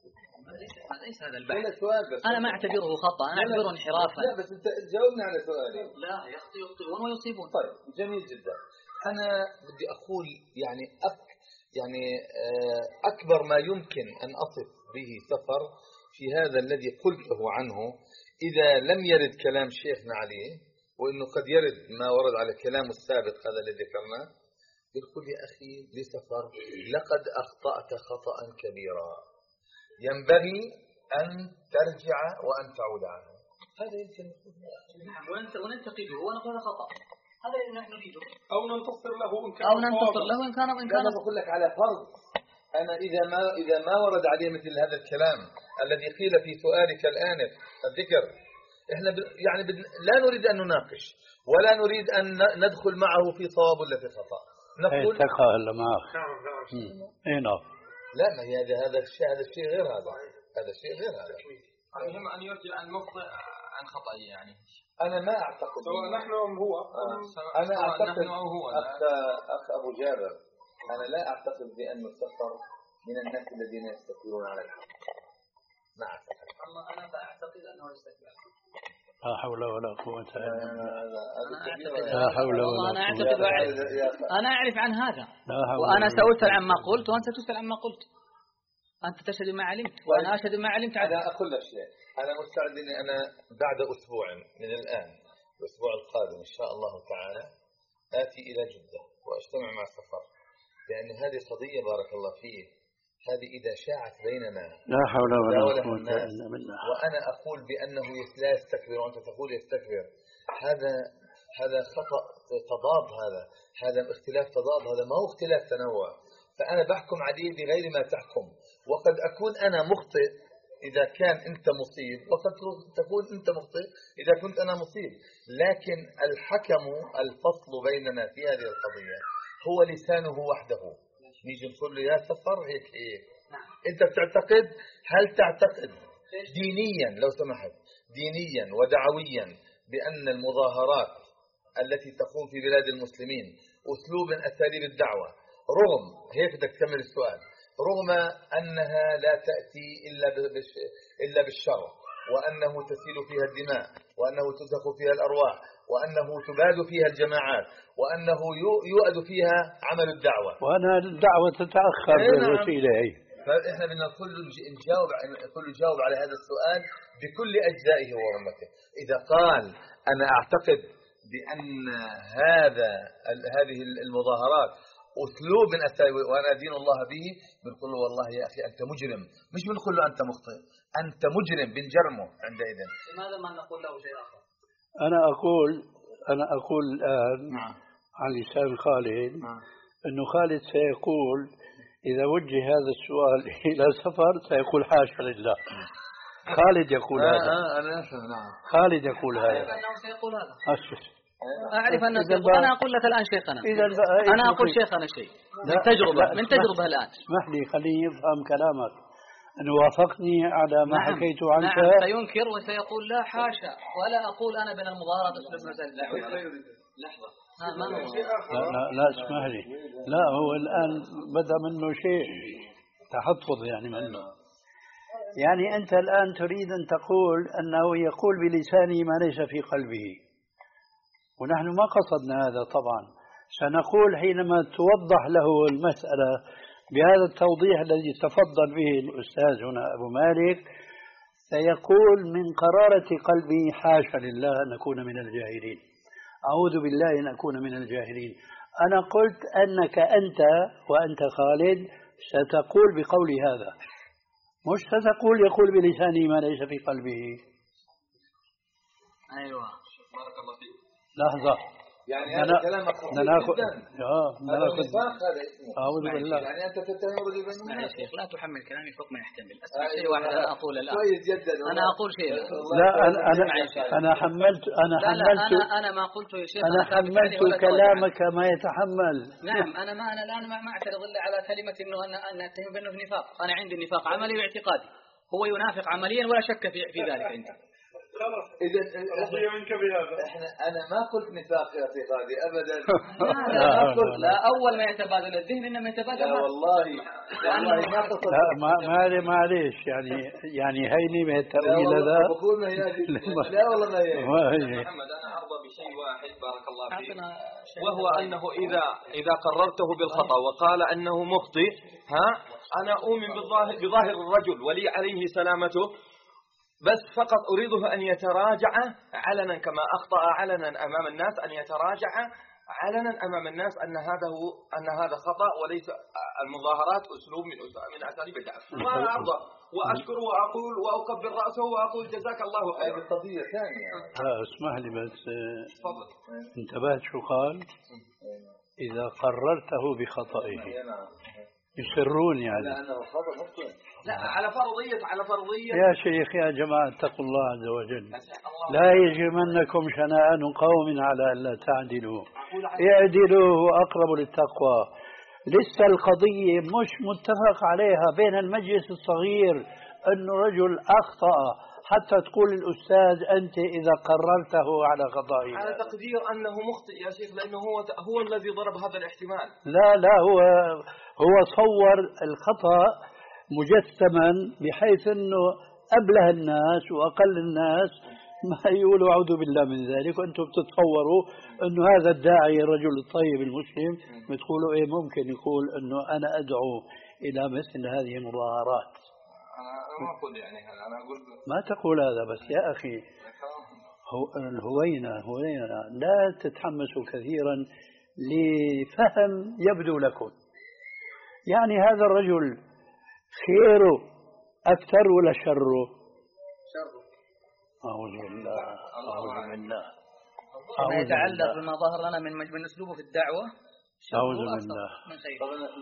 ليس هذا البحث. بس أنا ما أعتبره خطأ، أنا أعتبره انحرافا. لا بس أنت جاوبني على سؤالي. لا يخطئون ويصيبون. طيب جميل جدا. أنا بدي أقول يعني أك يعني أكبر ما يمكن أن أصف به سفر في هذا الذي قلته عنه، إذا لم يرد كلام شيخنا عليه، وإنه قد يرد ما ورد على كلامه السابق هذا الذي ذكرناه، يقول يا أخي لسفر لقد أخطأت خطأ كبيرا ينبغي أن ترجع وأن تعود عنه. هذا يمكن وننتقده ونقول هذا خطأ، هذا اللي نحن نريده، أو ننتصر له إن كان أو ننتصر له إن كان إن كان. أنا بقول لك على فرض أنا إذا ما إذا ما ورد عليه مثل هذا الكلام الذي قيل في سؤالك الآن الذكر، إحنا ب... يعني ب... لا نريد أن نناقش ولا نريد أن ندخل معه في صواب ولا في خطأ. نقول تقال معه. إيه نعم. لا ما هي هذا هذا الشيء هذا الشيء غير هذا هذا الشيء غير هذا. المهم أن يرجع المخطئ عن خطأه يعني. أنا ما أعتقد سواء نحن أم هو. آه. أنا أعتقد أخ أخ أبو جابر، أنا لا أعتقد بأن السفر من الناس الذين يستكبرون على الحق. ما أعتقد. الله أنا أعتقد أنه يستكبر. لا حول ولا قوة إلا بالله. لا حول ولا قوة. أنا أعتقد وأعرف. أنا أعرف عن هذا. وأنا سأسأل عما قلت وأنت تسأل عما قلت. أنت تشهد ما علمت وأنا أشهد ما علمت. أنا أقول لك شيء، أنا مستعد إني أنا بعد أسبوع من الآن الأسبوع القادم إن شاء الله تعالى آتي إلى جدة وأجتمع مع سفر، لأن هذه قضية بارك الله فيه، هذه إذا شاعت بيننا لا حول ولا قوة إلا بالله، وأنا أقول بأنه لا يستكبر وأنت تقول يستكبر، هذا هذا خطأ تضاد، هذا هذا اختلاف تضاد، هذا ما هو اختلاف تنوع. فأنا بحكم عليه بغير ما تحكم، وقد أكون أنا مخطئ إذا كان أنت مصيب، وقد تكون أنت مخطئ إذا كنت أنا مصيب، لكن الحكم الفصل بيننا في هذه القضية هو لسانه وحده. نيجي نقول له يا سفر هيك هيك، أنت بتعتقد، هل تعتقد دينيا لو سمحت دينيا ودعويا بأن المظاهرات التي تقوم في بلاد المسلمين أسلوب من أساليب الدعوة، رغم هيك بدك تكمل السؤال، رغم أنها لا تأتي إلا إلا بالشر، وأنه تسيل فيها الدماء، وأنه تزخ فيها الأرواح، وأنه تباد فيها الجماعات، وأنه يؤد فيها عمل الدعوة، وأنا الدعوة تتأخر بالوسيلة. فإحنا بدنا كل نجاوب كل نجاوب على هذا السؤال بكل أجزائه ورمته. إذا قال أنا أعتقد بأن هذا هذه المظاهرات أسلوب من أساليب وأنا أدين الله به، بنقول له والله يا أخي أنت مجرم، مش بنقول له أنت مخطئ، أنت مجرم، بنجرمه عندئذ. لماذا ما نقول له شيء آخر؟ أنا أقول أنا أقول الآن نعم. عن لسان خالد، نعم. أنه خالد سيقول إذا وجه هذا السؤال إلى سفر سيقول حاشا لله. خالد يقول آه هذا. آه أنا نعم. خالد يقول هذا. أعرف أنه سيقول هذا. أشهد. أعرف أنه سيقول. أنا أقول لك الآن شيخنا. أنا أقول شيخنا شيء من تجربة من تجربة الآن. اسمح لي خليه يفهم كلامك. أن وافقني على ما نعم. حكيت عنك. نعم سينكر وسيقول لا حاشا، ولا أقول أنا بين المظاهرات أسلوب مثل لحظة. لا, لا لا اسمح لي، لا هو الآن بدأ منه شيء تحفظ يعني منه. يعني أنت الآن تريد أن تقول أنه يقول بلسانه ما ليس في قلبه، ونحن ما قصدنا هذا طبعا. سنقول حينما توضح له المسألة بهذا التوضيح الذي تفضل به الأستاذ هنا أبو مالك، سيقول من قرارة قلبي حاشا لله أن أكون من الجاهلين، أعوذ بالله أن أكون من الجاهلين. أنا قلت أنك أنت وأنت خالد ستقول بقول هذا، مش ستقول يقول بلسانه ما ليس في قلبه. أيوة بارك الله فيك. لحظة، يعني هذا كلام ناخذ اه ناخذ هذا اسمه أعوذ بالله. يعني أنت تتهم رجل بن يا شيخ لا تحمل كلامي فوق ما يحتمل. أسمع شيء واحد أنا أقول الآن. كويس جدا. أنا أقول شيء. لا أنا أنا أنا حملت أنا حملت أنا أنا ما قلته يا شيخ. أنا حملت كلامك ما يتحمل. نعم أنا ما أنا الآن ما أعترض إلا على كلمة إنه أن أن أتهم بأنه في نفاق. أنا عندي نفاق عملي واعتقادي، هو ينافق عمليا ولا شك في في ذلك عندي. خلاص إذا رضي منك بهذا. احنا انا ما قلت نفاق يا اخي غادي ابدا. لا لا ما قلت لا أول ما يتبادل الذهن إنما يتبادل. لا والله والله ما قصدت. لا ما ما معليش يعني يعني هيني من التأويل هذا. بقول ما هي لا والله ما هي. محمد أنا أرضى بشيء واحد بارك الله فيك، وهو أنه إذا إذا قررته بالخطأ وقال أنه مخطئ، ها أنا أؤمن بالظاهر بظاهر الرجل ولي عليه سلامته، بس فقط أريده أن يتراجع علنا كما أخطأ علنا أمام الناس، أن يتراجع علنا أمام الناس أن هذا هو أن هذا خطأ وليس المظاهرات أسلوب من من أساليب الدعوة. وأنا أرضى وأشكر وأقول وأكبر رأسه وأقول جزاك الله خير. هذه قضية ثانية. لا اسمح لي بس تفضل. انتبهت شو قال؟ إذا قررته بخطئه يسرون يعني. لا أنا خطأ مخطئ. لا على فرضية على فرضية. يا شيخ يا جماعة اتقوا الله عز وجل، لا يجرمنكم شنآن قوم على ألا تعدلوا اعدلوا هو أقرب للتقوى. لسه القضية مش متفق عليها بين المجلس الصغير أنه رجل أخطأ حتى تقول الأستاذ أنت إذا قررته على خطئه. على تقدير أنه مخطئ يا شيخ، لأنه هو هو الذي ضرب هذا الاحتمال. لا لا هو هو صور الخطأ مجسما بحيث أنه أبله الناس وأقل الناس ما يقولوا أعوذ بالله من ذلك، وأنتم بتتصوروا أنه هذا الداعي الرجل الطيب المسلم بتقولوا إيه ممكن يقول أنه أنا أدعو إلى مثل هذه المظاهرات. أنا ما أقول يعني هذا، أنا أقول ما تقول هذا، بس يا أخي الهوينة هوينة لا تتحمسوا كثيرا لفهم يبدو لكم. يعني هذا الرجل خيره أكثر ولا شره؟ شره. أعوذ بالله أعوذ بالله. ما يتعلق بما ظهر لنا من من أسلوبه في الدعوة أعوذ بالله من خير.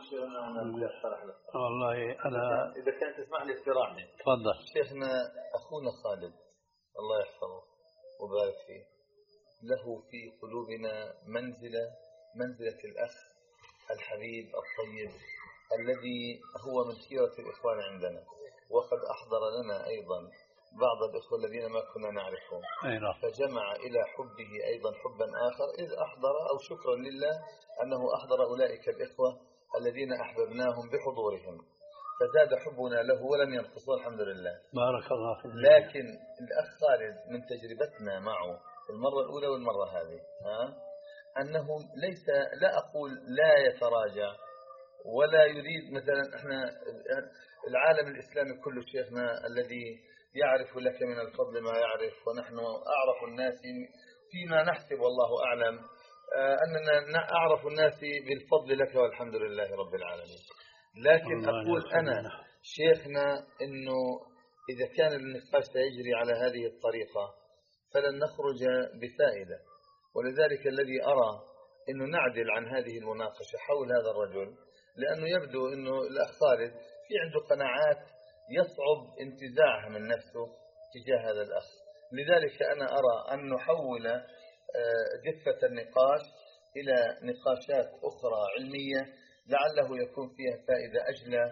والله أنا إذا كانت تسمح لي اقتراحي. تفضل. شيخنا أخونا خالد الله يحفظه وبارك فيه، له في قلوبنا منزلة منزلة الأخ الحبيب الطيب الذي هو من خيرة الإخوان عندنا، وقد أحضر لنا أيضا بعض الإخوة الذين ما كنا نعرفهم، فجمع إلى حبه أيضا حبا آخر إذ أحضر، أو شكرا لله أنه أحضر أولئك الإخوة الذين أحببناهم بحضورهم، فزاد حبنا له ولم ينقص الحمد لله. بارك الله فيك. لكن الأخ خالد من تجربتنا معه المرة الأولى والمرة هذه ها أنه ليس، لا أقول لا يتراجع ولا يريد، مثلا احنا العالم الإسلامي كله شيخنا الذي يعرف لك من الفضل ما يعرف، ونحن أعرف الناس فيما نحسب والله أعلم أننا أعرف الناس بالفضل لك والحمد لله رب العالمين. لكن أقول أنا شيخنا أنه إذا كان النقاش سيجري على هذه الطريقة فلن نخرج بفائدة، ولذلك الذي أرى أنه نعدل عن هذه المناقشة حول هذا الرجل، لأنه يبدو أنه الأخ خالد في عنده قناعات يصعب انتزاعها من نفسه تجاه هذا الأخ. لذلك أنا أرى أن نحول دفة النقاش إلى نقاشات أخرى علمية لعله يكون فيها فائدة أجلى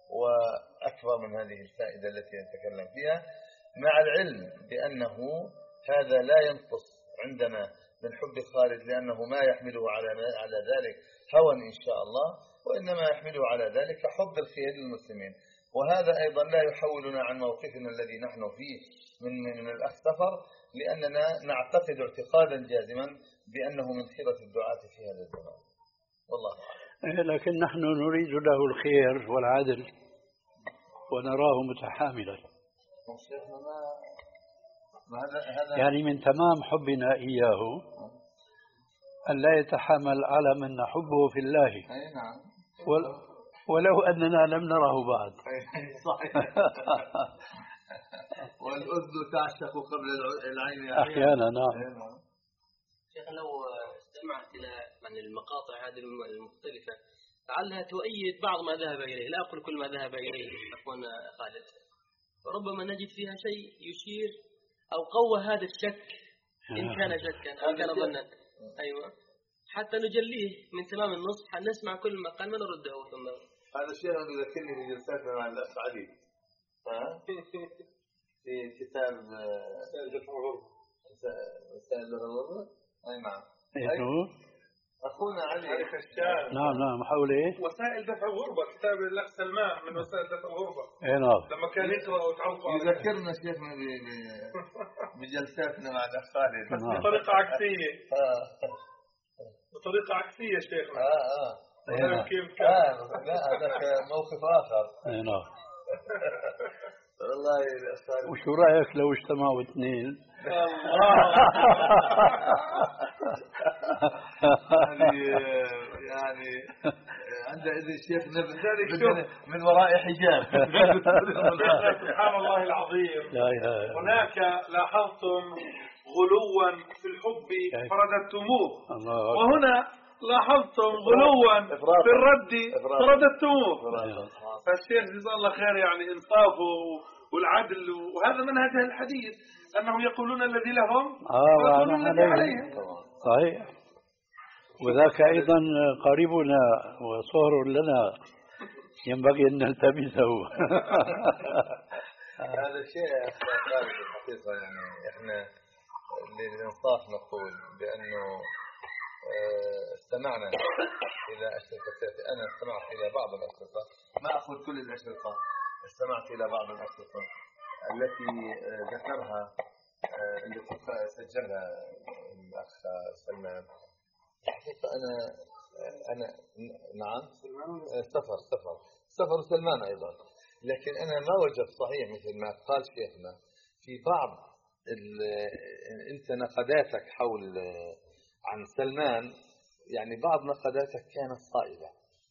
وأكبر من هذه الفائدة التي نتكلم فيها، مع العلم بأنه هذا لا ينقص عندنا من حب خالد، لأنه ما يحمله على على ذلك هوى إن شاء الله، وإنما يحمله على ذلك حب الخير للمسلمين. وهذا أيضا لا يحولنا عن موقفنا الذي نحن فيه من من الأخ سفر، لأننا نعتقد اعتقادا جازما بأنه من خيرة الدعاة في هذا الزمان والله أعلم. لكن نحن نريد له الخير والعدل ونراه متحاملا، يعني من تمام حبنا إياه أن لا يتحامل على من نحبه في الله، ولو أننا لم نره بعد. صحيح. والأذن تعشق قبل العين أحيانا. نعم. شيخ لو استمعت إلى من المقاطع هذه المختلفة لعلها تؤيد بعض ما ذهب إليه، لا أقول كل ما ذهب إليه أخونا خالد، ربما نجد فيها شيء يشير أو قوى هذا الشك إن كان شكا أو كان ظنا. أيوة، حتى نجليه من تمام النصح، نسمع كل ما قال ما نرده ثم هذا الشيء يذكرني بجلساتنا مع الأخ علي. ها؟ في كتاب وسائل الغربة. أي نعم. إيه أخونا علي علي خشان. نعم نعم حول إيه؟ وسائل دفع الغربة، كتاب الأخ سلمان من وسائل دفع الغربة. إيه نعم. لما كان يقرأ وتعرفوا عليه. يذكرنا شيخنا بجلساتنا مع الأخ خالد بس بطريقة عكسية. بطريقة عكسية شيخنا. آه آه. كيف كان؟ آه لا هذاك موقف آخر. إيه نعم. والله وشو رأيك لو اجتمعوا اثنين؟ يعني يعني عندئذ الشيخ من وراء حجاب. سبحان الله العظيم. هناك لاحظتم غلوا في الحب فرددتموه، وهنا لاحظتم غلوا في الرد فرددتموه. فالشيخ جزاه الله خير يعني انصافه والعدل، وهذا منهج اهل الحديث انهم يقولون الذي لهم اه ويقولون الذي عليهم. صحيح. وذاك ايضا قريبنا وصهر لنا ينبغي ان نلتمسه. هذا الشيء الحقيقه يعني احنا للانصاف نقول بانه استمعنا الى اشرطه. انا استمعت الى بعض الاشرطه، ما اقول كل الاشرطه، استمعت الى بعض الاشرطه التي ذكرها التي سجلها الاخ سلمان. الحقيقه انا انا نعم سفر سفر سفر سلمان ايضا، لكن انا ما وجدت صحيح مثل ما قال شيخنا في بعض انت نقداتك حول عن سلمان، يعني بعض نقداتك كانت صائبة،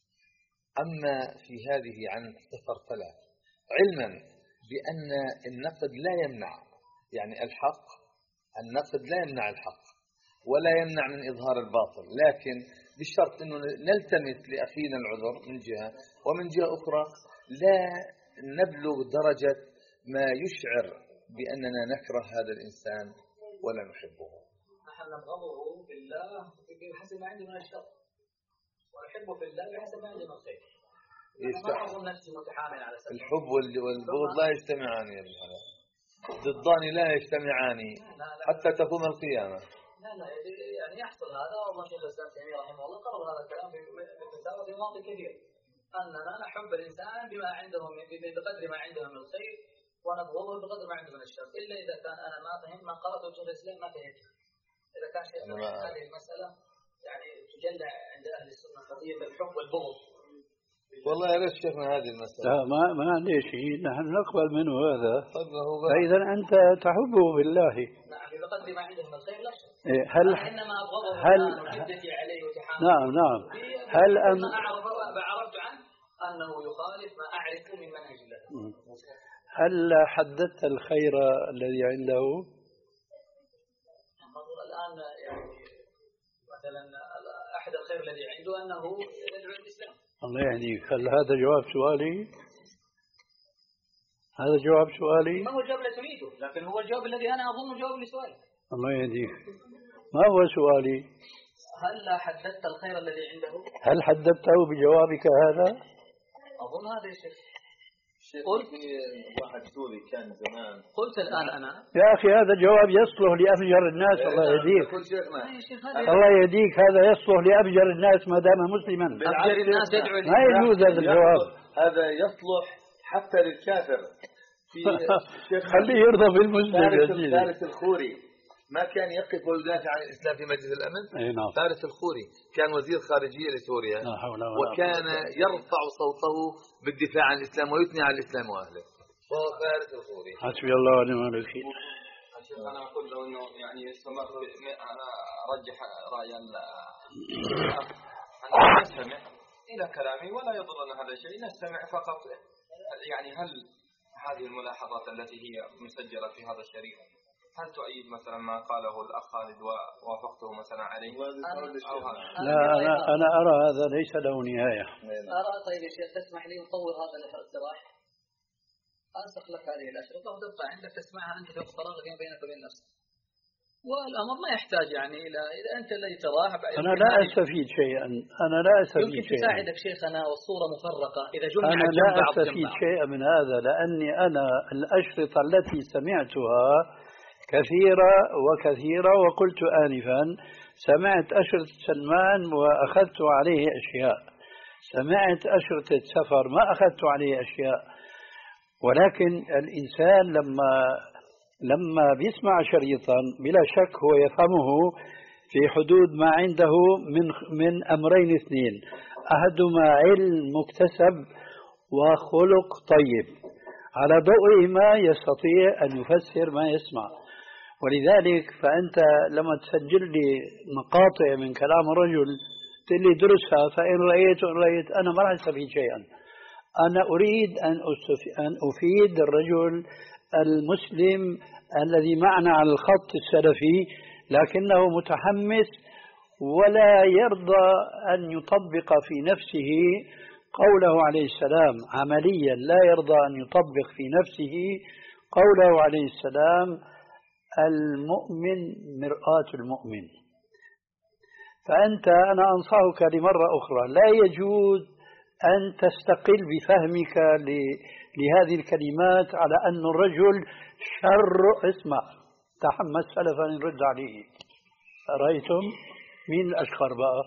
أما في هذه عن سفر فلا، علما بأن النقد لا يمنع يعني الحق، النقد لا يمنع الحق ولا يمنع من إظهار الباطل، لكن بالشرط أنه نلتمس لأخينا العذر من جهة، ومن جهة أخرى لا نبلغ درجة ما يشعر بأننا نكره هذا الإنسان ولا نحبه. نحن نبغضه بالله بحسب ما عنده من الشر، ونحبه في الله بحسب ما عنده من الخير. ما أظن نفسي متحامل على سبيل الحب والبغض لا يجتمعان يا ابن حلال، ضدان لا يجتمعان حتى تقوم القيامة. لا لا يعني يحصل هذا، والله شيخ الإسلام تيمية رحمه الله قرر هذا الكلام في الفتاوى في مواضع كثير، أننا نحب الإنسان بما عنده بقدر ما عنده من الخير، ونبغضه بقدر ما عنده من الشر، إلا إذا كان أنا ما فهمت ما قرأته شيخ الإسلام ما فهمت. إذا كان شيخ هذه المسألة يعني تجلى عند أهل السنة قضية الحب والبغض. والله يا ريت شيخنا هذه المسألة. لا ما ما عندي شيء، نحن نقبل منه هذا. فإذا أنت تحبه بالله. نعم بقدر ما عنده من الخير لا شك. هل إنما أبغضه هل وحدتي عليه وتحامله. نعم نعم. هل أن أعرف عرفت عنه أنه يخالف ما أعرفه من منهج الله. هل حددت الخير الذي عنده؟ الآن يعني مثلا أحد الخير الذي عنده أنه يدعو الإسلام. الله يهديك. هل هذا جواب سؤالي؟ هذا جواب سؤالي؟ ما هو الجواب الذي تريده، لكن هو الجواب الذي أنا أظن جواب لسؤالك. الله يهديك. ما هو سؤالي؟ هل حددت الخير الذي عنده؟ هل حددته بجوابك هذا؟ أظن هذا يا شيخ. قلت في واحد سوري كان زمان. قلت الآن أنا. يا أخي هذا جواب يصلح لأفجر الناس. الله يهديك. الله يهديك. هذا يصلح لأفجر الناس ما دام مسلما. أفجر الناس يدعو ما يجوز هذا الجواب. هذا يصلح حتى للكافر. في خليه يرضى بالمسلم يا سيدي. فارس الخوري ما كان يقف ويدافع عن الإسلام في مجلس الأمن. أي نعم. فارس الخوري كان وزير خارجية لسوريا، وكان يرفع صوته بالدفاع عن الإسلام ويثني على الإسلام وأهله. هو فارس الخوري. حسبي الله ونعم الوكيل. أنا أقول له إنه يعني استمر. أنا أرجح رأي أن نستمع إلى كلامي ولا يضرنا هذا الشيء، نستمع فقط. يعني هل هذه الملاحظات التي هي مسجلة في هذا الشريط هل تؤيد مثلا ما قاله الأخ خالد ووافقته مثلا عليه؟ لا أنا أنا أرى هذا ليس له نهاية. أرى. طيب يا شيخ تسمح لي نطور هذا الاقتراح، أنسخ لك هذه الأشرطة وتبقى عندك تسمعها أنت في وقت فراغك بينك وبين نفسك، والأمر ما يحتاج يعني إلى إذا أنت الذي تراه. أنا لا أستفيد شيئا أنا لا أستفيد يمكن شيئا. تساعدك شيخنا والصورة مفرقة إذا جمعت أنا جنب لا بعض أستفيد شيئا من هذا، لأني أنا الأشرطة التي سمعتها كثيرة وكثيرة، وقلت آنفا سمعت أشرطة سلمان وأخذت عليه أشياء، سمعت أشرطة سفر ما أخذت عليه أشياء. ولكن الإنسان لما لما بيسمع شريطا بلا شك هو يفهمه في حدود ما عنده من من أمرين اثنين، أحدهما علم مكتسب وخلق طيب، على ضوئهما يستطيع أن يفسر ما يسمع. ولذلك فأنت لما تسجل لي مقاطع من كلام الرجل تقول لي درسها، فإن رأيت وإن رأيت أنا ما راح أستفيد شيئا. أنا أريد أن أفيد الرجل المسلم الذي معنا على الخط السلفي لكنه متحمس ولا يرضى أن يطبق في نفسه قوله عليه السلام عمليا، لا يرضى أن يطبق في نفسه قوله عليه السلام المؤمن مرآة المؤمن. فأنت أنا أنصحك لمرة أخرى لا يجوز أن تستقل بفهمك لهذه الكلمات على أن الرجل شر. اسمع، تحمس سلفا نرد عليه. رأيتم مين الأشخر بقى؟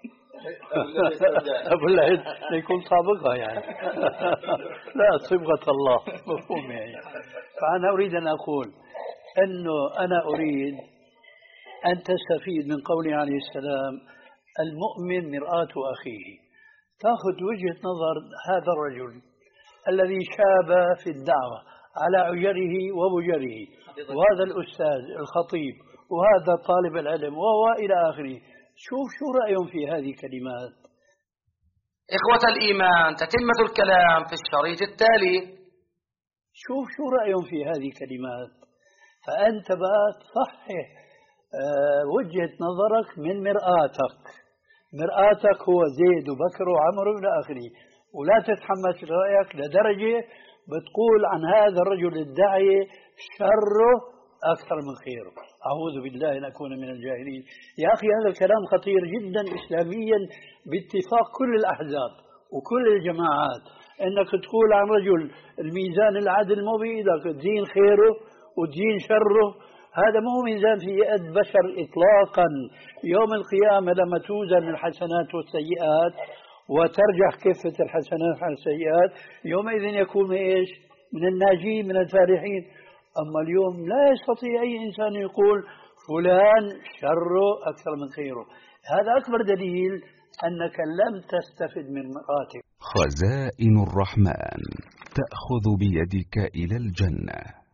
أبو العيد يكون سابقها يعني. لا، صبغة الله مفهوم يعني. فأنا أريد أن أقول أنه أنا أريد أن تستفيد من قوله عليه السلام المؤمن مرآة أخيه. تأخذ وجهة نظر هذا الرجل الذي شاب في الدعوة على عجره وبجره، وهذا الأستاذ الخطيب وهذا طالب العلم وهو إلى آخره. شوف شو رأيهم في هذه الكلمات. إخوة الإيمان، تتمة الكلام في الشريط التالي. شوف شو رأيهم في هذه الكلمات. فأنت بقى تصحح أه وجهة نظرك من مرآتك. مرآتك هو زيد وبكر وعمر إلى آخره، ولا تتحمس رأيك لدرجة بتقول عن هذا الرجل الداعية شره أكثر من خيره. أعوذ بالله أن أكون من الجاهلين. يا أخي هذا الكلام خطير جدا إسلاميا باتفاق كل الأحزاب وكل الجماعات، أنك تقول عن رجل الميزان العدل مو بإيدك، تزين خيره وتزين شره. هذا مو ميزان في يد بشر إطلاقا. يوم القيامة لما توزن الحسنات والسيئات وترجح كفة الحسنات على السيئات، يومئذ يكون إيش؟ من الناجين من الفالحين. أما اليوم لا يستطيع أي إنسان يقول فلان شره أكثر من خيره. هذا أكبر دليل أنك لم تستفد من مراتب. خزائن الرحمن تأخذ بيدك إلى الجنة.